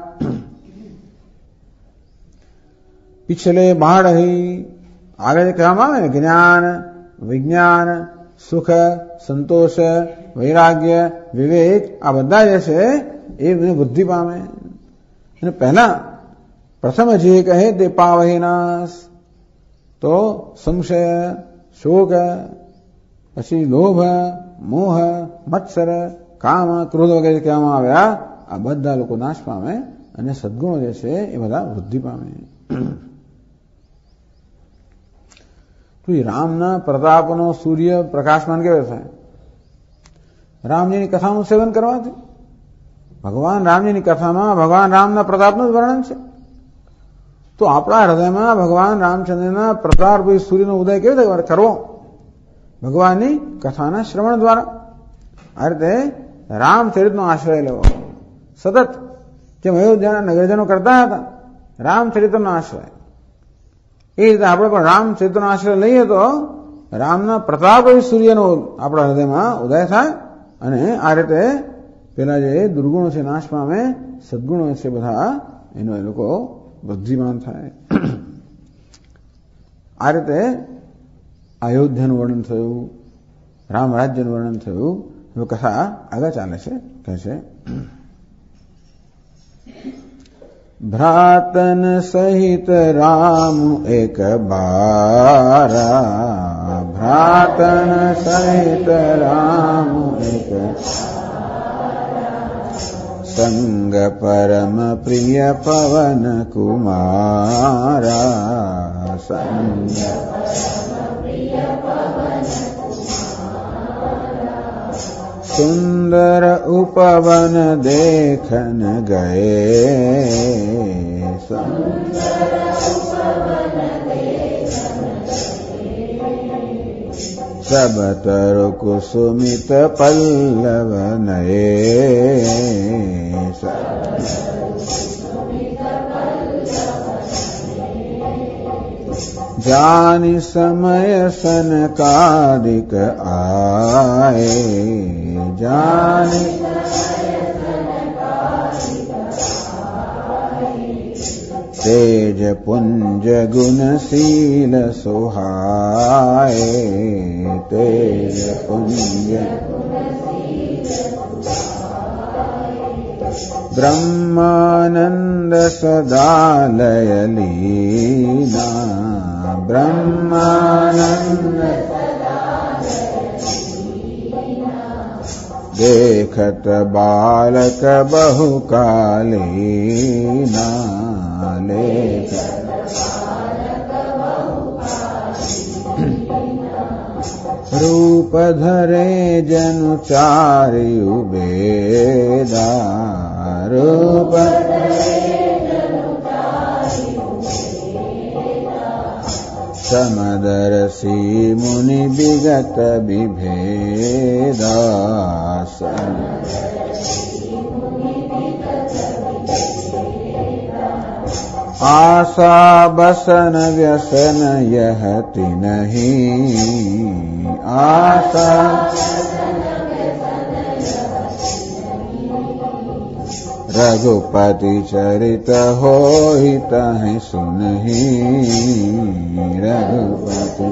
પિછલે બાળહી આગળ કહેવામાં આવે ને જ્ઞાન વિજ્ઞાન સુખ સંતોષ વૈરાગ્ય વિવેક આ બધા જે છે એ બુદ્ધિ પામે. અને પહેલા પ્રથમ જે કહે તે પાવહી નાશ. તો સંશય શોક પછી લોભ મોહ મત્સર કામ ક્રોધ વગેરે કહેવામાં આવ્યા આ બધા લોકો નાશ પામે અને સદગુણો જે છે એ બધા વૃદ્ધિ પામે. તો રામના પ્રતાપનો સૂર્ય પ્રકાશમાન કેવો થાય? રામજીની કથાનું સેવન કરવાથી. ભગવાન રામજીની કથામાં ભગવાન રામના પ્રતાપનું જ વર્ણન છે. તો આપણા હૃદયમાં ભગવાન રામચંદ્રના પ્રતાપ સૂર્યનો ઉદય કેવી રીતે કરવો? ભગવાનની કથાના શ્રવણ દ્વારા. આ રીતે રામચરિતનો આશ્રય લેવો. સતત જેમ અયોધ્યાના નગરજનો કરતા હતા રામચરિતનો આશ્રય, એ રીતે આપણે પણ રામચરિતનો આશ્રય લઈએ તો રામના પ્રતાપ સૂર્યનો આપણા હૃદયમાં ઉદય થાય અને આ રીતે પેલા જે દુર્ગુણો છે નાશ પામે, સદગુણો છે બધા એનો એ લોકો વૃદ્ધિમાન થાય. આ રીતે અયોધ્યાનું વર્ણન થયું, રામ રાજ્યનું વર્ણન થયું. હવે કથા આગળ ચાલે છે. કહે છે ભ્રાતન સહિત રામ એક બારા, ભ્રાતન સહિત રામ એક સંગ પરમ પ્રિય પવન કુમારા, સંગ સુંદર ઉપવન દેખન ગયે, सब तरु कुसुमित पल्लव नये जानि समय सनकादिक आए जानि तेज पुंज गुणशील सुहाए तेज पुंज ब्रह्मानंद सदालय लीना ब्रह्मानंद देखत बालक बहुकालीना रूप धरे जनु चारु वेदा रूप समदर्शी मुनि विगत विभेदा आशा बसन व्यसन यह तिन्हीं आशा रघुपति चरित होई तहि सुनहि रघुपति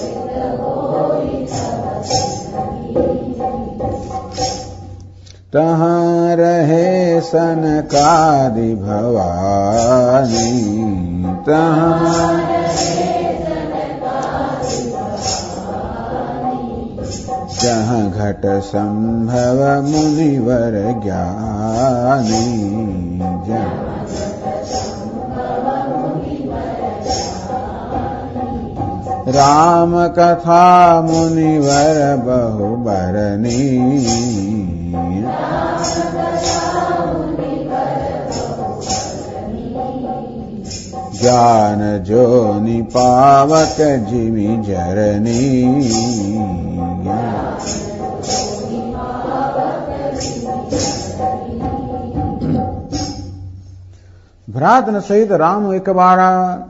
तहाँ रहे सनकादि भवानी तहाँ जहाँ घट संभव मुनिवर ज्ञानी राम कथा मुनिवर बहुबरनी ज्ञान जो निपावक जिमि जरनी भ्रातन सहित राम एक વાર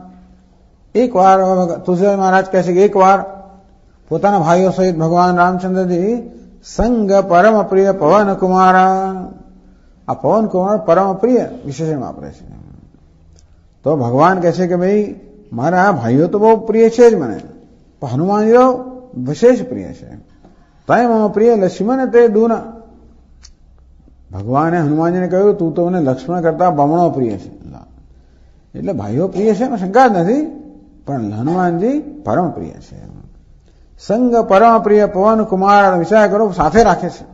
તુલસીદાસ મહારાજ કહે છે કે એક વાર પોતાના ભાઈઓ સહિત ભગવાન રામચંદ્રજી સંગ પરમ પ્રિય પવન કુમારા આ પવન કુમાર પરમ પ્રિય વિશેષણ વાપરે છે તો ભગવાન કહે છે કે ભાઈ મારા ભાઈઓ તો બહુ પ્રિય છે જ મને પણ હનુમાનજીઓ વિશેષ પ્રિય છે તય મમ પ્રિય લક્ષ્મણ તે દૂના ભગવાને હનુમાનજીને કહ્યું તું તો મને લક્ષ્મણ કરતા બમણો પ્રિય છે એટલે ભાઈઓ પ્રિય છે એમાં શંકા જ નથી પણ હનુમાનજી પરમ પ્રિય છે સંગ પરમ પ્રિય પવન કુમાર વિચાર કરો સાથે રાખે છે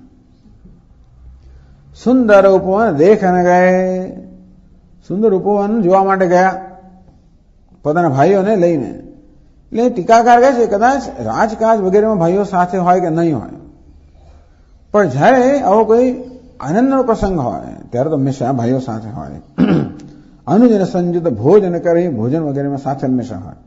સુંદર ઉપવન દેખને ગયે સુંદર ઉપવન જોવા માટે ગયા પોતાના ભાઈઓને લઈને એટલે ટીકાકાર કહે છે કદાચ રાજકાજ વગેરેમાં ભાઈઓ સાથે હોય કે નહીં હોય પણ જ્યારે આવો કોઈ આનંદનો પ્રસંગ હોય ત્યારે તો હંમેશા ભાઈઓ સાથે હોય અનુજન સંયુત ભોજન કરી ભોજન વગેરેમાં સાથે હંમેશા હોય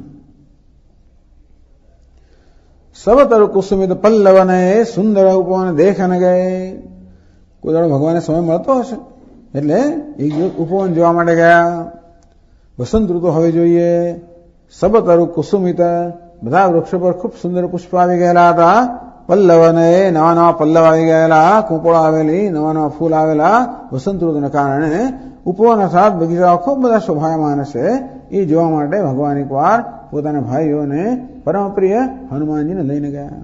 સવતર કુસુમિત પલ્લવને સુંદર ઉપવન દેખને ગયે કોઈ દાડો ભગવાનને સમય મળતો હશે એટલે એક ઉપવન જોવા માટે ગયા વસંત ઋતુ હવે જોઈએ સબતરુ કુસુમિત બધા વૃક્ષો પર ખૂબ સુંદર પુષ્પ આવી ગયેલા હતા પલ્લવને નવા નવા પલ્લવ આવી ગયેલા કૂંપળો આવેલી નવા નવા ફૂલ આવેલા વસંત ઋતુને કારણે ઉપવન અર્થાત બગીચાઓ ખૂબ બધા શોભાયમાન છે એ જોવા માટે ભગવાન એક વાર પોતાના ભાઈઓને પરમ પ્રિય હનુમાનજીને લઈને ગયા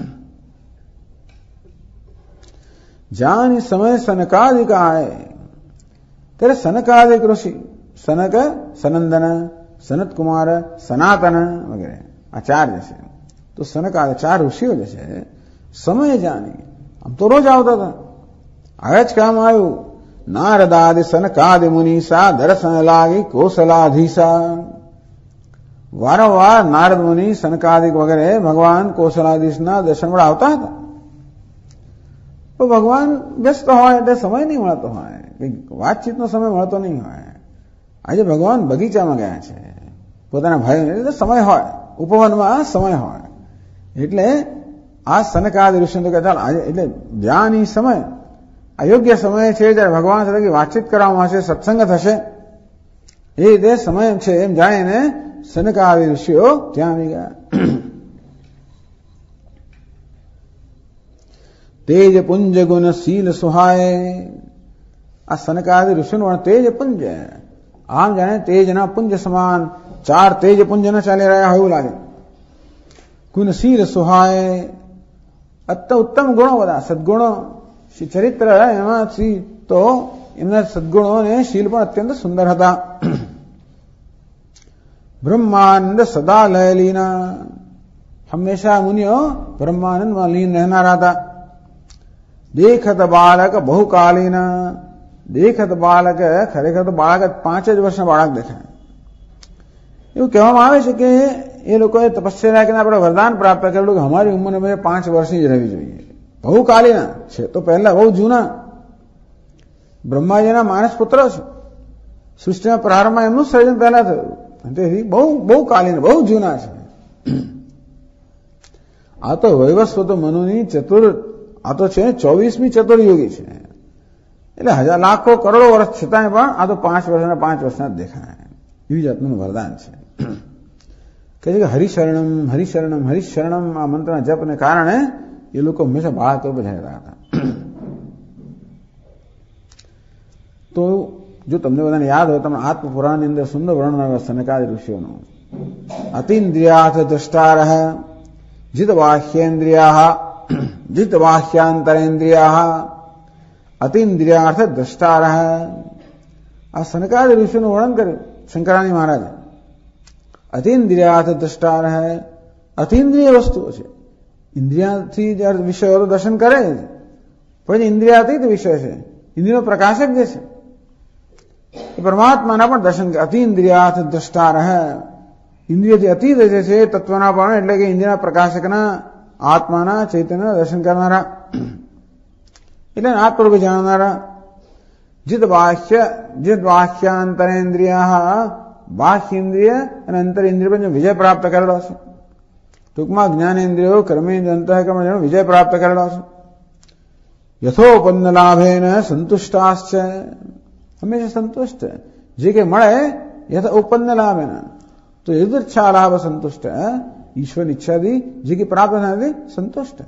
જાની સમય સનકાદિક આય ત્યારે સનકાદિક ઋષિ સનક સનંદન સનત કુમાર સનાતન વગેરે આ ચાર જે છે તો સનકાદ ચાર ઋષિઓ જે છે સમય જાની આમ તો રોજ આવતા હતા હવે જ કામ આવ્યું નારદાદિ સનકાદિ મુનિષા દર્શન લાગી કૌશલાધીશા વારંવાર નારદ મુનિ સનકાદિક વગેરે ભગવાન કૌશલાધીશના દર્શન પર આવતા હતા તો ભગવાન વ્યસ્ત હોય એટલે સમય નહીં મળતો હોય વાતચીતનો સમય મળતો નહીં હોય આજે ભગવાન બગીચામાં ગયા છે, પોતાના ભાઈઓને સમય હોય, ઉપવનમાં સમય હોય, એટલે આ સનકાદિ ઋષિ તો કહેતા આજે એટલે જ્યાં એ સમય અયોગ્ય સમય છે, જ્યારે ભગવાન સાથે વાતચીત કરવામાં આવશે, સત્સંગ થશે, એ રીતે સમય છે એમ જાણીને સનકાદિ ઋષિઓ ત્યાં આવી ગયા. તેજ પુંજ ગુણ શીલ સુહાય. આ સનકાદિ ઋષિનું તેજ પુંજ, આમ જાણે તેજના પુંજ સમાન 4 તેજ પુંજના ચાલી રહ્યા હોય એવું લાગે. ગુણશીલ સુહાય, ઉત્તમ ગુણો બધા, સદગુણો, ચરિત્ર એમાંથી તો એમના સદગુણો અને શીલ પણ અત્યંત સુંદર હતા. બ્રહ્માનંદ સદા લય લીના, હંમેશા મુનિઓ બ્રહ્માનંદમાં લીન રહેનારા હતા. દેખત બાળક બહુકાલીના, દેખત બાળક, ખરેખર તો બાળક 5 જ વર્ષના બાળક દેખાય. એવું કહેવામાં આવે છે કે એ લોકોએ તપસ્યા કરીને આપણે વરદાન પ્રાપ્ત કરેલું કે અમારી ઉંમર 5 વર્ષની જ રહેવી જોઈએ. બહુકાલીના છે તો પહેલા બહુ જૂના, બ્રહ્માજીના માનસ પુત્ર છે. સૃષ્ટિના પ્રારંભમાં એમનું સર્જન પહેલા થયું, તેથી બહુ કાલીન, બહુ જૂના છે. આ તો વૈવસ્વત મનુની આ તો છે 24મી ચતુર્યુગી છે, એટલે હજાર લાખો કરોડો વર્ષ છતાંય પણ આ તો 5 વર્ષના જ દેખાય. એવી જાતનું વરદાન છે. કહે છે કે હરિશરણમ હરિશરણમ હરિશરણમ આ મંત્રના જપને કારણે એ લોકો હંમેશા બાળક તરફ જતા હતા. તો જો તમને બધાને યાદ હોય, તમને આત્મપુરાણની અંદર સુંદર વર્ણન આવે સનકાદિ ઋષિઓનું. અતિન્દ્રિયાર્થ દ્રષ્ટારઃ જીત બાહ્યેન્દ્રિયાઃ જીત બાહ્યાંતરેન્દ્રિયાઃ અતિન્દ્રિયાર્થ દ્રષ્ટારઃ. આ સનકાદિ ઋષિઓનું વર્ણન કર્યું શંકરાચાર્ય મહારાજે. અતિન્દ્રિયાર્થ દ્રષ્ટારઃ, અતિન્દ્રિય વસ્તુઓ છે, ઇન્દ્રિયાથી જ્યારે વિષયો દર્શન કરે છે, પણ ઇન્દ્રિયાતીત વિષય છે, ઇન્દ્રિયનો પ્રકાશક જે છે એ પરમાત્માના પણ દર્શન કરે. અતિન્દ્રિયાર્થ દ્રષ્ટારઃ, ઇન્દ્રિયથી અતીત જે છે તત્વના પણ, એટલે કે ઇન્દ્રિયના પ્રકાશકના આત્માના ચૈતન્યના દર્શન કરનારા, એટલે આત્મરૂપે જાણનારા. જીત બાહ્યાંતરેન્દ્રિયા, બાહ્ય ઇન્દ્રિય અને અંતરેન્દ્રિય પર વિજય પ્રાપ્ત કરેલો છે. ટૂંકમાં જ્ઞાનેન્દ્રિયો કર્મેન્દ્રિય અંતઃકર્મ વિજય પ્રાપ્ત કરેલો છે. યથોપન્ન લાભેન સંતુષ્ટાશ્ચ, હંમેશા સંતુષ્ટ, જે કે મળે યથ ઉપન્ન લાભેન, તો યદૃચ્છા લાભ સંતુષ્ટ, ઈશ્વરની ઈચ્છાથી જે કે પ્રાપ્ત થવાથી સંતુષ્ટ.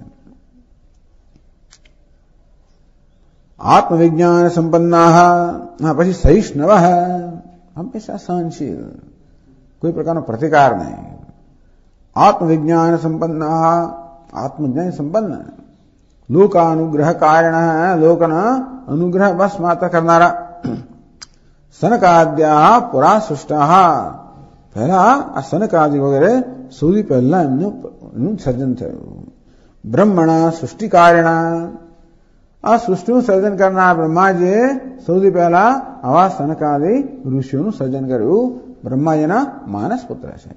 આત્મવિજ્ઞાન સંપન્ના, પછી સહિષ્ણવ, હંમેશા સહનશીલ, કોઈ પ્રકારનો પ્રતિકાર નહીં. આત્મવિજ્ઞાન સંપન્ના, આત્મજ્ઞાન સંપન્ન, લોકાનુગ્રહ કારણ, લોકના અનુગ્રહ બસ માત્ર કરનારા. સનકાદ્યા પુરા સૃષ્ટા, પહેલા આ સનકાદિ વગેરે સૌથી પહેલા એમનું સર્જન થયું. બ્રહ્મણા સૃષ્ટિકારિણા, આ સૃષ્ટિનું સર્જન કરનાર બ્રહ્માજીએ સૌથી પહેલા આવા સનકાદિ ઋષિઓનું સર્જન કર્યું. બ્રહ્માજીના માનસ પુત્ર છે.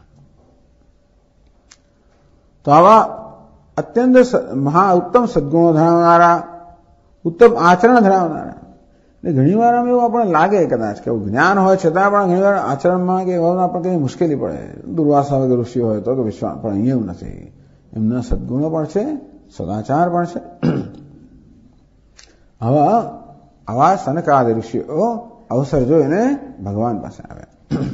તો આવા અત્યંત ઉત્તમ સદગુણો ધરાવનારા, ઉત્તમ આચરણ ધરાવનારા. એટલે ઘણી વાર એવું આપણને લાગે કદાચ કે જ્ઞાન હોય છતાં પણ ઘણી વાર આચરણમાં કે આપણને કઈ મુશ્કેલી પડે. દુર્વાસા વગર ઋષિ હોય તો કે વિશ્વાસ, પણ અહીંયા એવું નથી. એમના સદગુણો પણ છે, સદાચાર પણ છે. આવા સનકાદિ ઋષિઓ અવસર જોઈને ભગવાન પાસે આવ્યા.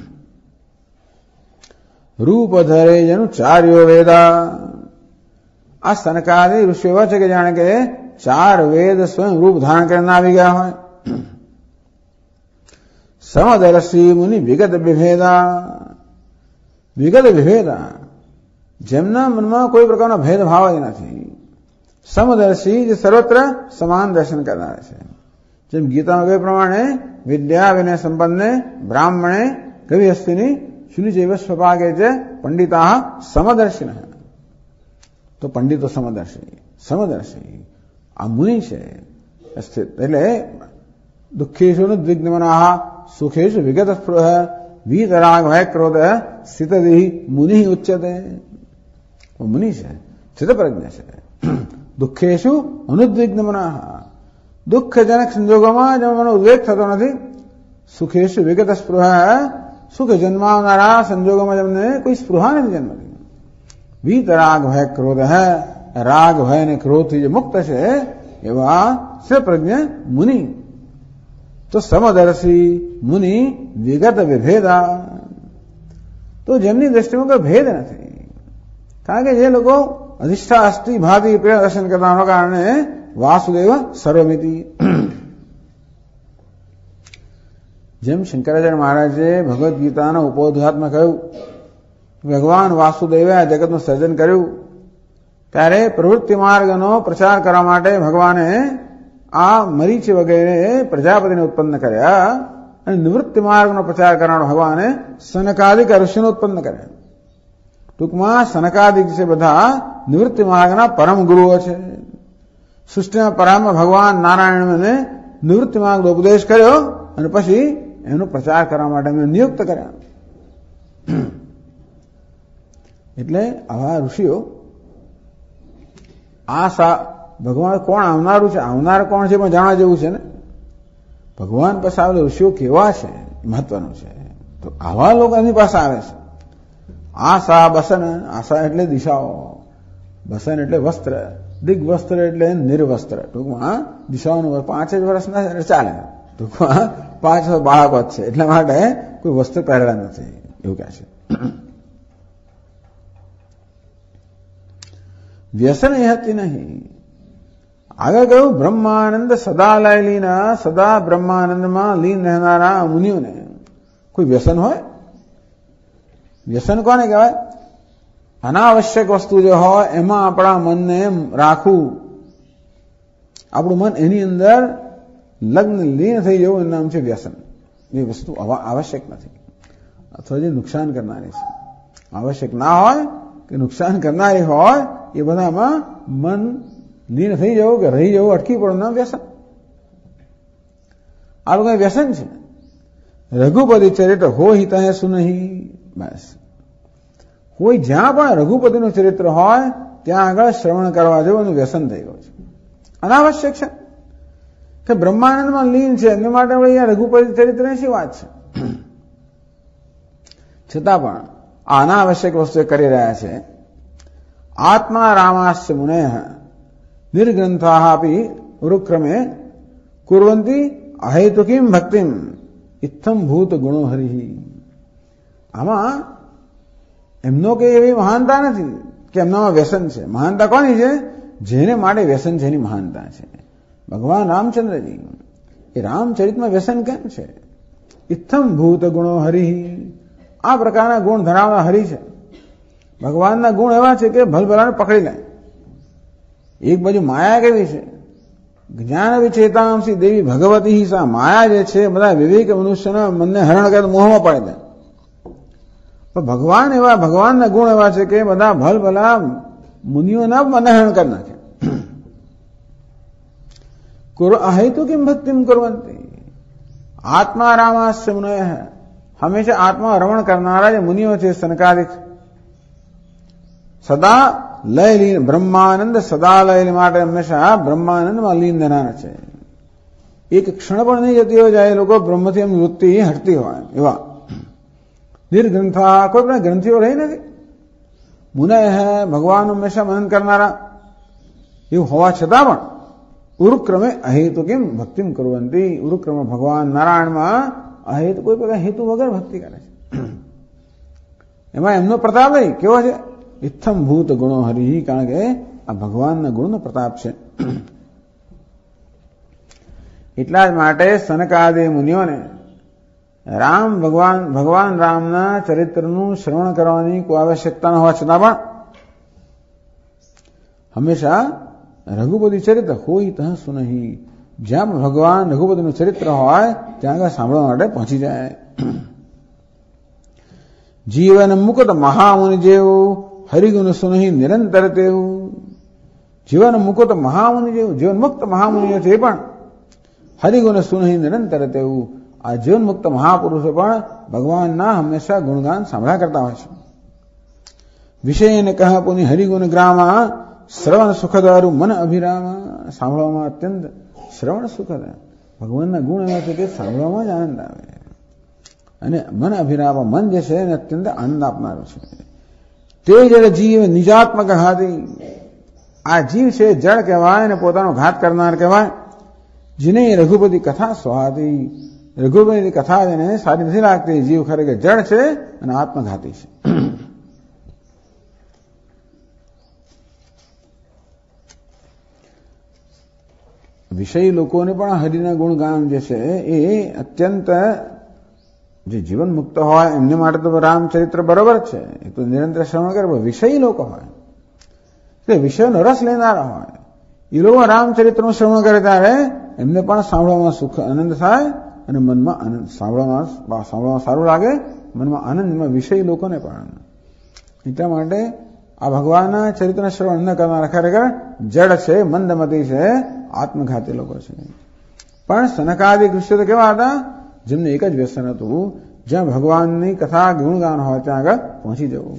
રૂપ ધરે જેનું ચાર્યો વેદા, આ સનકાદિ ઋષિ એવા છે કે જાણે કે 4 વેદ સ્વયં રૂપ ધારણ કરીને આવી ગયા હોય. સમદર્શી મુનિ વિગત વિભેદા, જેમના મનમાં કોઈ પ્રકારનો ભેદભાવ જ નથી. સમદર્શી, જે સર્વત્ર સમાન દર્શન કરનાર છે. જેમ ગીતામાં કહ્યું પ્રમાણે વિદ્યા વિનય સંપન્ને બ્રાહ્મણે કવિ હસ્તિની શુનિચૈવ સ્વભાગે છે પંડિતા સમદર્શિન. તો પંડિતો સમદર્શી આ મુનિ છે. એટલે દુઃખેશુ દ્વિગ્નમના સુખેશુ વિગત સ્પૃહ વીતરાગ ભય ક્રોધ સ્થિતદેહી મુનિ ઉચ્યતે. મુનિ છે, સ્થિતપ્રજ્ઞ છે. દુઃખેશુ અનુદ્વિગ્નમના, દુઃખજનક સંજોગોમાં જેનો મને ઉદ્વેગ થતો નથી, સુખેશુ વિગત સ્પૃહા, સુખ જન્માવનારા સંજોગોમાં તમને કોઈ સ્પૃહા નથી જન્મતી. વીત રાગ ભય ક્રોધ હૈ, રાગ ભય અને ક્રોધથી જે મુક્ત છે એવા સ્વપ્રજ્ઞ મુનિ. તો સમદર્શી મુનિ વિગત વિભેદા, તો જેમની દ્રષ્ટિમાં કોઈ ભેદ નથી. કારણ કે જે લોકો અધિષ્ઠા અસ્થિ ભાતિ પ્રેમ દર્શન કરવાના કારણે વાસુદેવ સર્વમિતિ. જેમ શંકરાચાર્ય મહારાજે ભગવદ્ ગીતાના ઉપોદ્ઘાતમાં કહ્યું, ભગવાન વાસુદેવે આ જગતનું સર્જન કર્યું ત્યારે પ્રવૃત્તિ માર્ગનો પ્રચાર કરવા માટે ભગવાને આ મરીચ વગેરે પ્રજાપતિને ઉત્પન્ન કર્યા અને નિવૃત્તિ માર્ગનો પ્રચાર કરવાનો ભગવાને સનકાદિક ઋષિને ઉત્પન્ન કર્યા. ટૂંકમાં સનકાદિક છે બધા નિવૃત્તિ માર્ગના પરમ ગુરુઓ છે. સૃષ્ટિના પ્રારંભમાં ભગવાન નારાયણને નિવૃત્તિ માર્ગનો ઉપદેશ કર્યો અને પછી એનો પ્રચાર કરવા માટે એમને નિયુક્ત કર્યા. એટલે આવા ઋષિઓ ભગવાન કોણ આવનારું છે, આવનાર કોણ છે પણ જાણવા જેવું છે ને. ભગવાન પાસે આવેલા ઋષિઓ કેવા છે મહત્વનું છે. તો આવા લોકો એની પાસે આવે છે. આશા બસન, આશા એટલે દિશાઓ, બસન એટલે વસ્ત્ર, દિગ્વસ્ત્ર એટલે નિર્વસ્ત્ર. ટૂંકમાં દિશાઓનું 5 જ વર્ષના એટલે ચાલે. ટૂંકમાં 5 બાળકો જ છે એટલા માટે કોઈ વસ્ત્ર પહેરેલા નથી એવું કહે છે. વ્યસન એ હતી નહીં. આગળ કહ્યું બ્રહ્માનંદ સદા લય લીના, સદા બ્રહ્માનંદમાં લીન રહેનારા મુનિઓને કોઈ વ્યસન હોય? વ્યસન કોને કહેવાય? અનાવશ્યક વસ્તુ જે હોય એમાં આપણા મનને રાખવું, આપણું મન એની અંદર લગ્ન લીન થઈ જવું એનું નામ છે વ્યસન. એ વસ્તુ આવશ્યક નથી અથવા જે નુકસાન કરનારી છે. આવશ્યક ના હોય કે નુકસાન કરનારી હોય એ બધામાં મન લીન થઈ જવું કે રહી જવું, અટકી પડવું નામ વ્યસન. આ લોકો વ્યસન છે. રઘુપતિ ચરિત્ર હો હિત હે સુનહી. બસ કોઈ જ્યાં પણ રઘુપતિનું ચરિત્ર હોય ત્યાં આગળ શ્રવણ કરવા જેવું એનું વ્યસન થઈ ગયું છે. અનાવશ્યક છે કે બ્રહ્માનંદમાં લીન છે એમને માટે અહીંયા રઘુપતિ ચરિત્રની શી વાત છે. છતાં પણ આ અનાવશ્યક વસ્તુ કરી રહ્યા છે. આત્મા રામાસ્ય મુને નિર્ગ્રંથા આપી ઉરુક્રમે કુર્વંતી અહેતુકીમ ભક્તિમ ઇત્થમ ભૂત ગુણો હરિ. આમાં એમનો કઈ એવી મહાનતા નથી કે એમનામાં વ્યસન છે. મહાનતા કોની છે? જેને માટે વ્યસન છે એની મહાનતા છે. ભગવાન રામચંદ્રજી એ રામચરિતમાં વ્યસન કેમ છે? ઇત્થમ ભૂત ગુણો હરિ. આ પ્રકારના ગુણ ધરાવનાર હરિ છે. ભગવાનના ગુણ એવા છે કે ભલભલાને પકડી લે. એક બાજુ માયા કેવી છે? જ્ઞાન વિચેતાંસી દેવી ભગવતી સા. માયા જે છે બધા વિવેક મનુષ્યના મનને હરણ કરે મોહમાં પાડી દે. પણ ભગવાન એવા, ભગવાનના ગુણ એવા છે કે બધા ભલભલા મુનિઓના મને હરણ કરી નાખે. અહેતુ કિમ ભક્તિમ કુર્વંતી. આત્મા રામાસ્ય મુનય. હંમેશા આત્મા રમણ કરનારા જે મુનિઓ છે સનકાદિક, સદા લય લીન, બ્રહ્માનંદ સદા લય માટે હંમેશા બ્રહ્માનંદમાં લીન રહેનારા છે. એક ક્ષણ પણ નહીં જતી હોય જાય એ લોકો બ્રહ્મથી એમની વૃત્તિ હટતી હોય એવા. નિર્ગ્રંથા, કોઈ પણ ગ્રંથિઓ રહી નથી. મુનય હે, ભગવાન હંમેશા મનન કરનારા એવું હોવા છતાં પણ ઉરુક્રમે અહેતુ કેમ ભક્તિમ કુર્વંતી. ઉરુક્રમે ભગવાન નારાયણમાં અહેતુ કોઈ પ્રકાર હેતુ વગર ભક્તિ કરે છે. એમાં એમનો પ્રતાપ નહીં કેવો છે? ઇત્થમ ભૂત ગુણો હરિ. કારણ કે આ ભગવાનના ગુણનો પ્રતાપ છે. એટલા જ માટે સનકાદિ મુનિઓને ભગવાન રામના ચરિત્રનું શ્રવણ કરવાની કોઈ આવશ્યકતા ન હોવા છતાં પણ હંમેશા રઘુપતિ ચરિત્ર હોય તહ સુનહી. જ્યાં ભગવાન રઘુપતિનું ચરિત્ર હોય ત્યાં આગળ સાંભળવા માટે પહોંચી જાય. જીવન મુકત મહામુનિ જેવું હરિગુણ સુનહી નિરંતર તેવું. જીવન મુકત મહામુનિ જેવું, જીવન મુક્ત મહામુનિઓ છે પણ હરિગુણ સુનહી નિરંતર તેવું. આ જીવન મુક્ત મહાપુરુષો પણ ભગવાનના હંમેશા ગુણગાન સાંભળ્યા કરતા હોય છે. વિષયને કહા પુનિ હરિગુણ ગ્રામા શ્રવણ સુખદારું મન અભિરામા. સાંભળવામાં અત્યંત શ્રવણ સુખદ. ભગવાનના ગુણ એવા છે કે સાંભળવામાં જ આનંદ આવે અને મન અભિરામ, મન જે છે એને અત્યંત આનંદ આપનારું છે. તે જળ જીવ નિજાત્મક હાથી, આ જીવ છે જળ કહેવાય અને પોતાનો ઘાત કરનાર કહેવાય. જેને રઘુપતિ કથા સ્વાદી, રઘુપતિ કથા જેને સારી નથી લાગતી, જીવ ખરેખર જળ છે અને આત્મઘાતી છે. વિષયી લોકોને પણ હરિના ગુણગાન જે છે એ અત્યંત, જે જીવન મુક્ત હોય એમને માટે તો રામચરિત્ર બરોબર છે, એ તો નિરંતર શ્રવણ કરે. વિષયી લોકો હોય, તે વિષયનો રસ લેનારા હોય, એ લોકો રામચરિત્રનું શ્રવણ કરે ત્યારે એમને પણ સાંભળવામાં સુખ આનંદ થાય અને મનમાં આનંદ, સાંભળવામાં સારું લાગે, મનમાં આનંદમાં વિષયી લોકોને પણ. એટલા માટે આ ભગવાનના ચરિત્રના શ્રવણ ન કરનારા ખરેખર જડ છે, મંદમતી છે, આત્મઘાતી લોકો છે. પણ સનકાદિક ઋષિઓ તો કેવા હતા? જેમને એક જ વ્યસન હતું, જ્યાં ભગવાનની કથા ગુણગાન હોય ત્યાં આગળ પહોંચી જવું.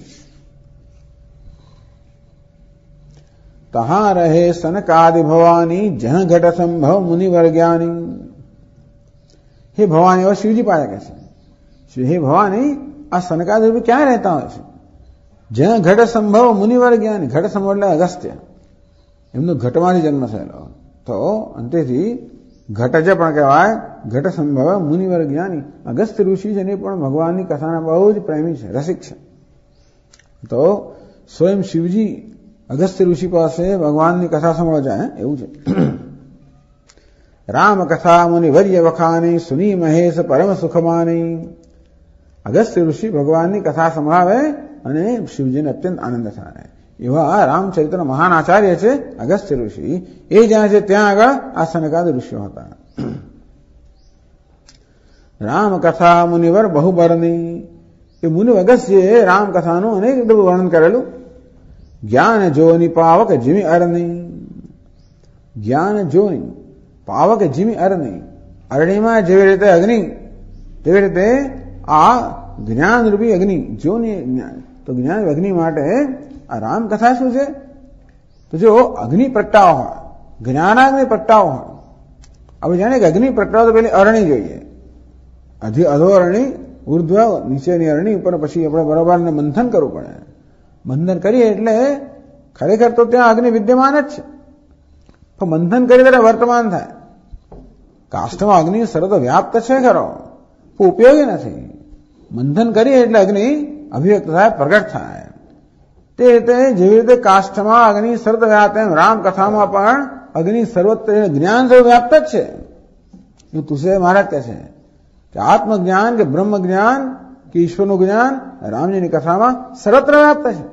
તહા રહે સનકાદિ ભવાની, જન ઘટ સંભવ મુનિવર જ્ઞાની. હે ભવાની, એવા શિવજી પાસે કહે છે, હે ભવાની, આ સનકાદિ ક્યાં રહેતા હોય છે? જન ઘટ સંભવ મુનિવર જ્ઞાની. ઘટ સંભવ એટલે અગસ્ત્ય, એમનો ઘટમાંથી જન્મ થયેલો. તો અંતેથી ઘટજ પણ કહેવાય, ઘટ સંભવ મુનિવર જ્ઞાની. અગસ્ત્ય ઋષિ જેને પણ ભગવાનની કથાના બહુ જ પ્રેમી છે, રસિક છે. તો સ્વયં શિવજી અગસ્ત્ય ઋષિ પાસે ભગવાનની કથા સાંભળવા જાય એવું છે. રામ કથા મુનિ વર્ય વખાની, સુની મહેશ પરમ સુખમાની. અગસ્ત્ય ઋષિ ભગવાનની કથા સંભળાવે અને શિવજીને અત્યંત આનંદ થાય. એવા રામચરિત્ર મહાન આચાર્ય છે અગસ્ત્ય ઋષિ. એ જ્યાં છે ત્યાં આગળ આ સનકાદ ઋષિઓ હતા. રામ કથા મુનિવર બહુબરની. એ મુનિ અગસ્ત્યએ રામ કથાનું અનેક વર્ણન કરેલું. જ્ઞાન જોની પાવક જીમી અરની. જ્ઞાન જોની પાવક જીમી અરની. અરણીમાં જેવી રીતે અગ્નિ, તેવી રીતે આ જ્ઞાન રૂપી અગ્નિ, જોની જ્ઞાન. તો જ્ઞાન અગ્નિ માટે આ રામ કથા શું છે? તો જો અગ્નિ પ્રગટાવ હોય, જ્ઞાનાગ્નિ પ્રગટાવ હોય. હવે જાણે કે અગ્નિ પ્રગટાવ તો પેલી અરણી જોઈએ, અધો અરણી, ઉર્ધ્વ નીચેની અરણી ઉપર, પછી આપણે બરોબર મંથન કરવું પડે. મંથન કરીએ એટલે ખરેખર તો ત્યાં અગ્નિ વિદ્યમાન જ છે, પણ મંથન કરીએ ત્યારે વર્તમાન થાય. કાષ્ઠમાં અગ્નિ સર્વત વ્યાપ્ત છે ખરો, પણ ઉપયોગી નથી. મંથન કરીએ એટલે અગ્નિ અભિવ્યક્ત થાય, પ્રગટ થાય. તે રીતે જેવી રીતે કાષ્ઠમાં અગ્નિ સર્વત વ્યાપ્ત, એમ રામ કથામાં પણ અગ્નિ સર્વત્ર જ્ઞાન સર્વ વ્યાપ્ત જ છે. એ તુલસી મહારાજ કહે છે કે આત્મજ્ઞાન કે બ્રહ્મ જ્ઞાન કે ઈશ્વરનું જ્ઞાન રામજીની કથામાં સર્વત્ર વ્યાપ્ત છે.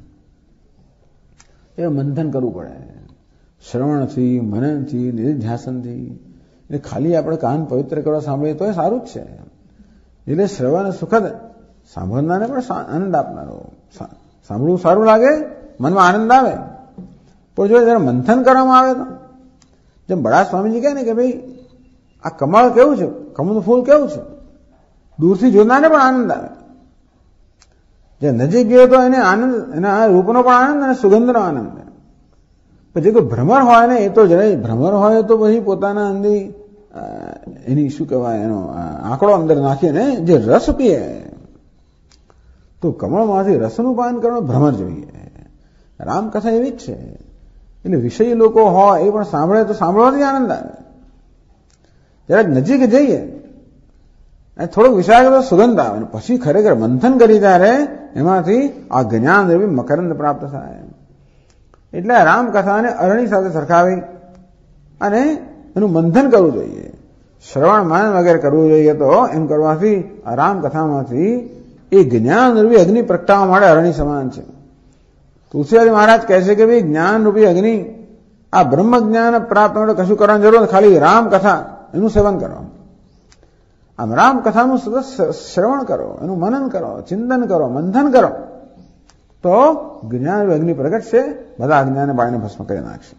એ મંથન કરવું પડે, શ્રવણથી, મનનથી, નિધિધ્યાસનથી. એટલે ખાલી આપણે કાન પવિત્ર કરવા સાંભળીએ તો એ સારું જ છે. એટલે શ્રવણ સુખદ, સાંભળનારને પણ આનંદ આપનારો. સાંભળવું સારું લાગે, મનમાં આનંદ આવે. પણ જો જયારે મંથન કરવામાં આવે તો, જેમ બડા સ્વામીજી કહે ને કે ભાઈ આ કમળ કેવું છે, કમળનું ફૂલ કેવું છે, દૂરથી જોનારને પણ આનંદ આવે. જે નજીક ગયો તો એને આનંદ, એના રૂપનો પણ આનંદ અને સુગંધનો આનંદ. પછી કોઈ ભ્રમર હોય ને, એ તો જરાય ભ્રમર હોય તો પછી પોતાના અંદર એની શું કહેવાય, એનો આંકડો અંદર નાખીને જે રસ પીએ, તો કમળમાંથી રસનું પાન કરવાનું ભ્રમર જોઈએ. રામકથા એવી જ છે. એટલે વિષયી લોકો હોય એ પણ સાંભળે તો સાંભળવાથી આનંદ આવે. જ્યારે નજીક જઈએ અને થોડોક વિચાર તો સુગંધ આવે, પછી ખરેખર મંથન કરી ત્યારે એમાંથી આ જ્ઞાન રૂપી મકરંદ પ્રાપ્ત થાય. એટલે રામકથાને અરણી સાથે સરખાવી અને એનું મંથન કરવું જોઈએ, શ્રવણ મનન વગેરે કરવું જોઈએ. તો એમ કરવાથી આ રામકથામાંથી એ જ્ઞાન રૂપી અગ્નિ પ્રગટાવવા માટે અરણી સમાન છે. તુલસીદાસ મહારાજ કહે છે કે ભાઈ જ્ઞાન રૂપી અગ્નિ, આ બ્રહ્મ જ્ઞાન પ્રાપ્ત માટે કશું કરવાની જરૂર નથી, ખાલી રામકથા એનું સેવન કરો. આમ રામકથાનું સતત શ્રવણ કરો, એનું મનન કરો, ચિંતન કરો, મંથન કરો, તો જ્ઞાન અગ્નિ પ્રગટ છે, બધા અજ્ઞાનને બાળીને ભસ્મ કરી નાખશે.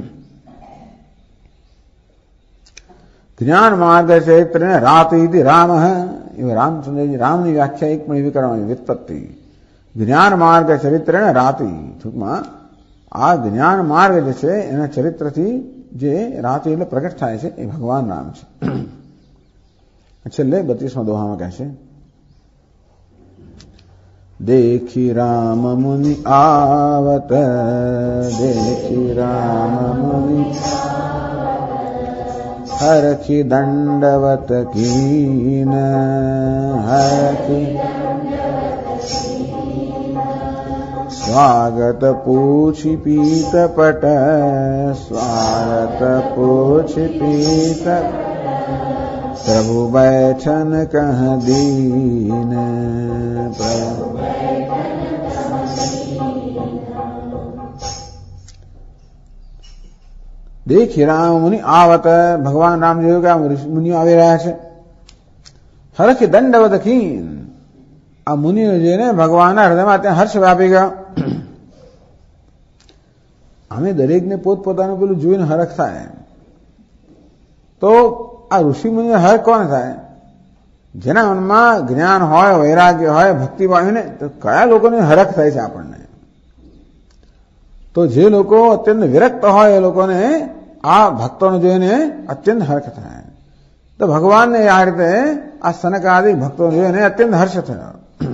જ્ઞાન માર્ગ ચૈત્ર રાતિ રામ, એવા રામચંદ્રજી રામની વ્યાખ્યા એક પણ એવી કરવાની વ્યુત્પત્તિ. જ્ઞાન માર્ગ ચરિત્ર રાતિ, ટૂંકમાં આ જ્ઞાન માર્ગ જે છે એના ચરિત્રથી જે રાત્રિ એટલે પ્રગટ થાય છે એ ભગવાન રામ છે. છેલ્લે 32મા દોહામાં કહે છે, देखी राम मुनि आवत, देखी राम मुनि हरखी दंडवत कीन, हरखी स्वागत पूछि पीत पट, स्वागत पूछि पीत प्रभु बैठन कह दीन, प्रभु देखी राम मुनि आवत, भगवान रामदेव का मुनिઓ આવી રહ્યા છે. હરખી દંડવત ખીન, આ મુનિઓ જોઈને ભગવાનના હૃદયમાં ત્યાં હર્ષ વ્યાપી ગયો. અમે દરેકને પોતપોતાનું પેલું જોઈને હરખ થાય, તો આ ઋષિ મુનિનો હરખ કોણ થાય? જેના મનમાં જ્ઞાન હોય, વૈરાગ્ય હોય, ભક્તિભાવ હોય ને, તો કયા લોકોને હરખ થાય છે આપણને? તો જે લોકો અત્યંત વિરક્ત હોય એ લોકોને આ ભક્તોને જોઈને અત્યંત હર્ષ થાય. તો ભગવાનને આ રીતે આ સનકાદિક ભક્તોને જોઈને અત્યંત હર્ષ થયો.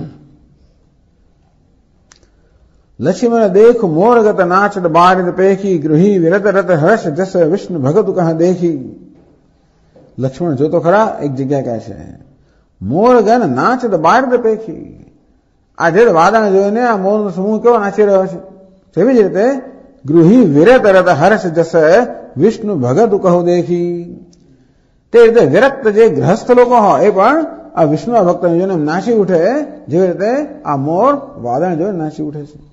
લક્ષ્મણ દેખ મોરગત નાચત બારિદ પેખી, ગૃહી વિરત રત હર્ષ જસ વિષ્ણુ ભગત કહ દેખી. લક્ષ્મણ જો તો ખરા, એક જગ્યા કહે છે, મોરગન નાચત બારિદ પેખી. આ જે વાદળ જોઈને આ મોરનો સમૂહ કેવો નાચી રહ્યો છે. તેવી જ રીતે ગૃહી વિરત રત હર્ષ જસ વિષ્ણુ ભગત કહો દેખી. તે રીતે વિરક્ત જે ગ્રહસ્થ લોકો હોય એ પણ આ વિષ્ણુ ભક્ત જોઈને નાચી ઉઠે, જેવી રીતે આ મોર વાદળ જોઈને નાચી ઉઠે છે.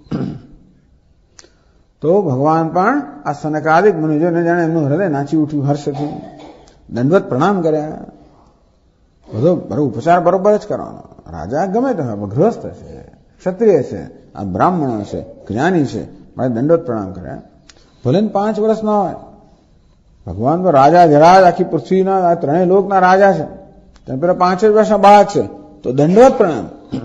તો ભગવાન પણ આ સનકાદિક મુનિ જોઈને જાણે એમનું હૃદય નાચી ઉઠ્યું હર્ષથી. દંડવત પ્રણામ કર્યા. બધો ઉપચાર બરોબર જ કરવાનો. રાજા ગમે તે હોય, ગૃહસ્થ છે, ક્ષત્રિય છે, આ બ્રાહ્મણો છે, જ્ઞાની છે, મારે દંડવત પ્રણામ કર્યા. ભલે 5 વર્ષ ના હોય, ભગવાન તો રાજા જરાજ આખી પૃથ્વીના આ ત્રણેય લોકના રાજા છે. તેમ પેલા 5 જ વર્ષના બાળક છે, તો દંડવત પ્રણામ.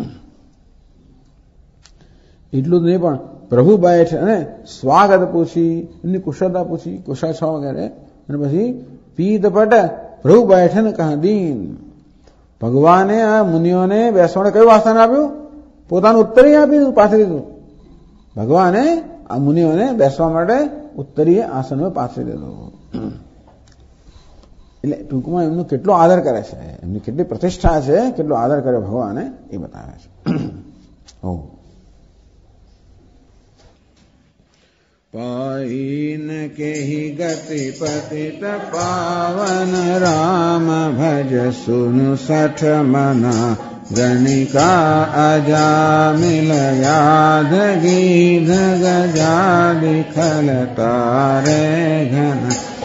એટલું જ નહીં, પણ પ્રભુ બેઠ અને સ્વાગત પૂછી, એમની કુશળતા પૂછી, કુશળ છો વગેરે. અને પછી પીત પટ પ્રભુ બેઠ ને કહા દીન. ભગવાને આ મુનિઓને બેસવાને કયું આસન આપ્યું? પોતાનું ઉત્તરીય આપ્યું, પાથરી દીધું. ભગવાને આ મુનિઓને બેસવા માટે ઉત્તરીય આસન પાથરી દીધું. એટલે ટૂંકમાં એમનો કેટલો આદર કરે છે, એમની કેટલી પ્રતિષ્ઠા છે, કેટલો આદર કરે ભગવાને એ બતાવે છે. પાઈન કેહી ગતિ પતિત પાવન રામ ભજ સુનુ સઠ મના ગણિકા અજામિલ યાદ ગીધ ગજાદિ ખલ તારે ઘન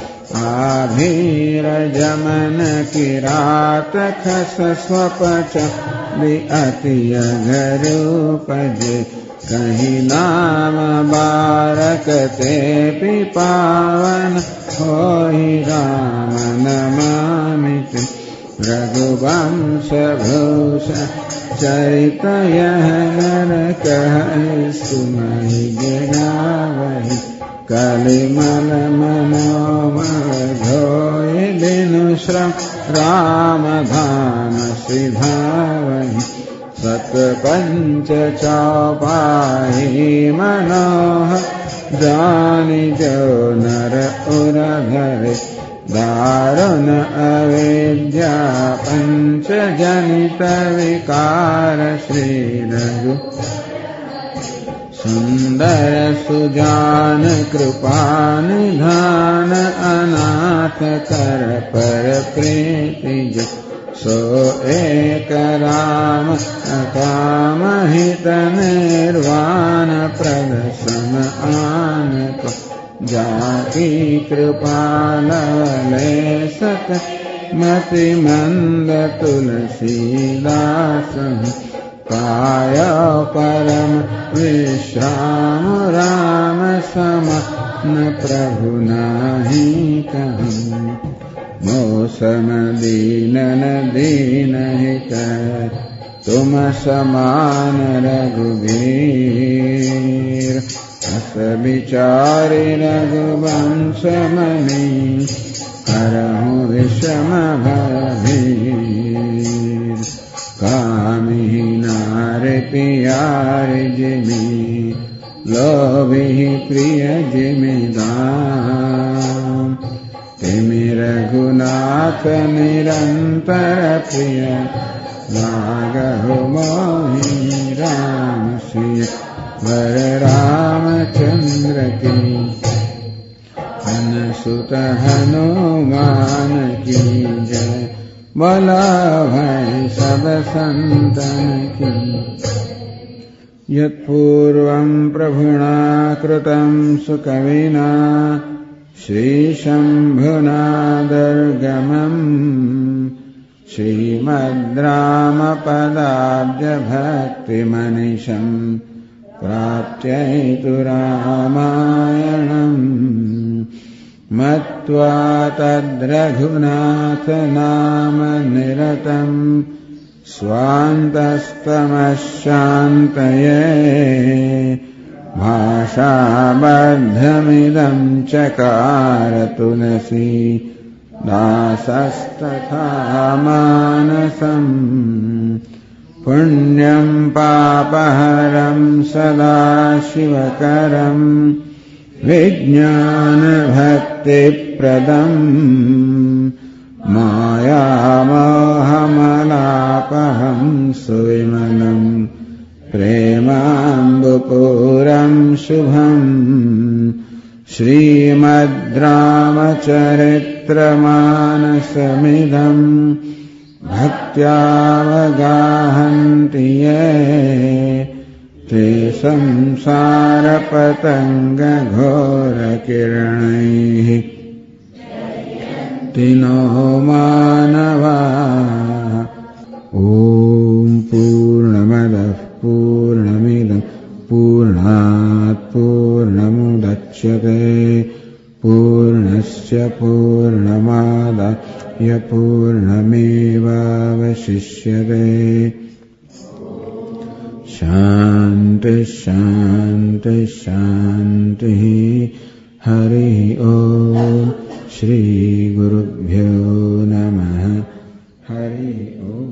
આભીર જમન કિરાત ખસ સ્વપચ અતિય ગરૂપજે કહીં નામ બારક તે પાવન હોઈ રામ નમામિ રઘુવંશ ભૂષણ ચરિત યહ નર કહી સુનઈ गिरावहि कलिमल मनोमल धोय दिनु श्रम राम धाम सिधावहि सत पंच चौपाई मनोह जानि जो नर उर धरे दारुण अविद्या पंच जनित विकार श्री रघु सुंदर सुजान कृपा निधान अनाथ कर पर प्रीति जो सो एक राम अकाम हित निर्वाण प्रद सम आन को जाकी कृपा लवले सत मति मंद तुलसीदास पाय परम विश्राम राम सम न प्रभु नाही कहूँ मौसम दीनन दीन हित तुम समान रघुवीर अस विचारि रघुवंश मणि हरहु विषम भीर कामी नारि प्यारि जिमि लोभी प्रिय जिमि दाम तिमि रघुनाथ निरंतर प्रिय लागहु मोहि राम सिय वर रामचंद्र की अनुसुत हनुमान की जय बोला भाई सब संतन की यत्पूर्वं प्रभुना कृतं सुकविना श्रीशम्भुना दुर्गमम् श्रीमद्रामपदाब्जभक्तिमनिशम् प्राप्त्यैतु रामायणम् मत्वा तद्रघुनाथ नाम निरतम् स्वान्तस्तमशान्तये भाषाबद्धमिदं चकार तुलसी दासस्तथा मानसम् पुण्यं पापहरं सदा शिवकरं विज्ञानभक्तिप्रदम् मायामोहमलापहं सुविमलं प्रेमाम्बुपूरं शुभम् श्रीमद्रामचरित्रमानसमिदं भक्त्यावगाहन्ति ये ते संसारपतङ्गघोरकिरणैः तिनो मानवा ॐ पूर्णमदः पूर्णमिदं पूर्णात् पूर्णमुदच्यते पूर्णस्य पूर्णमादाय पूर्णमेवावशिष्यते शान्ति शान्ति शान्तिः हरिः ॐ श्रीगुरुभ्यो नमः हरिः ॐ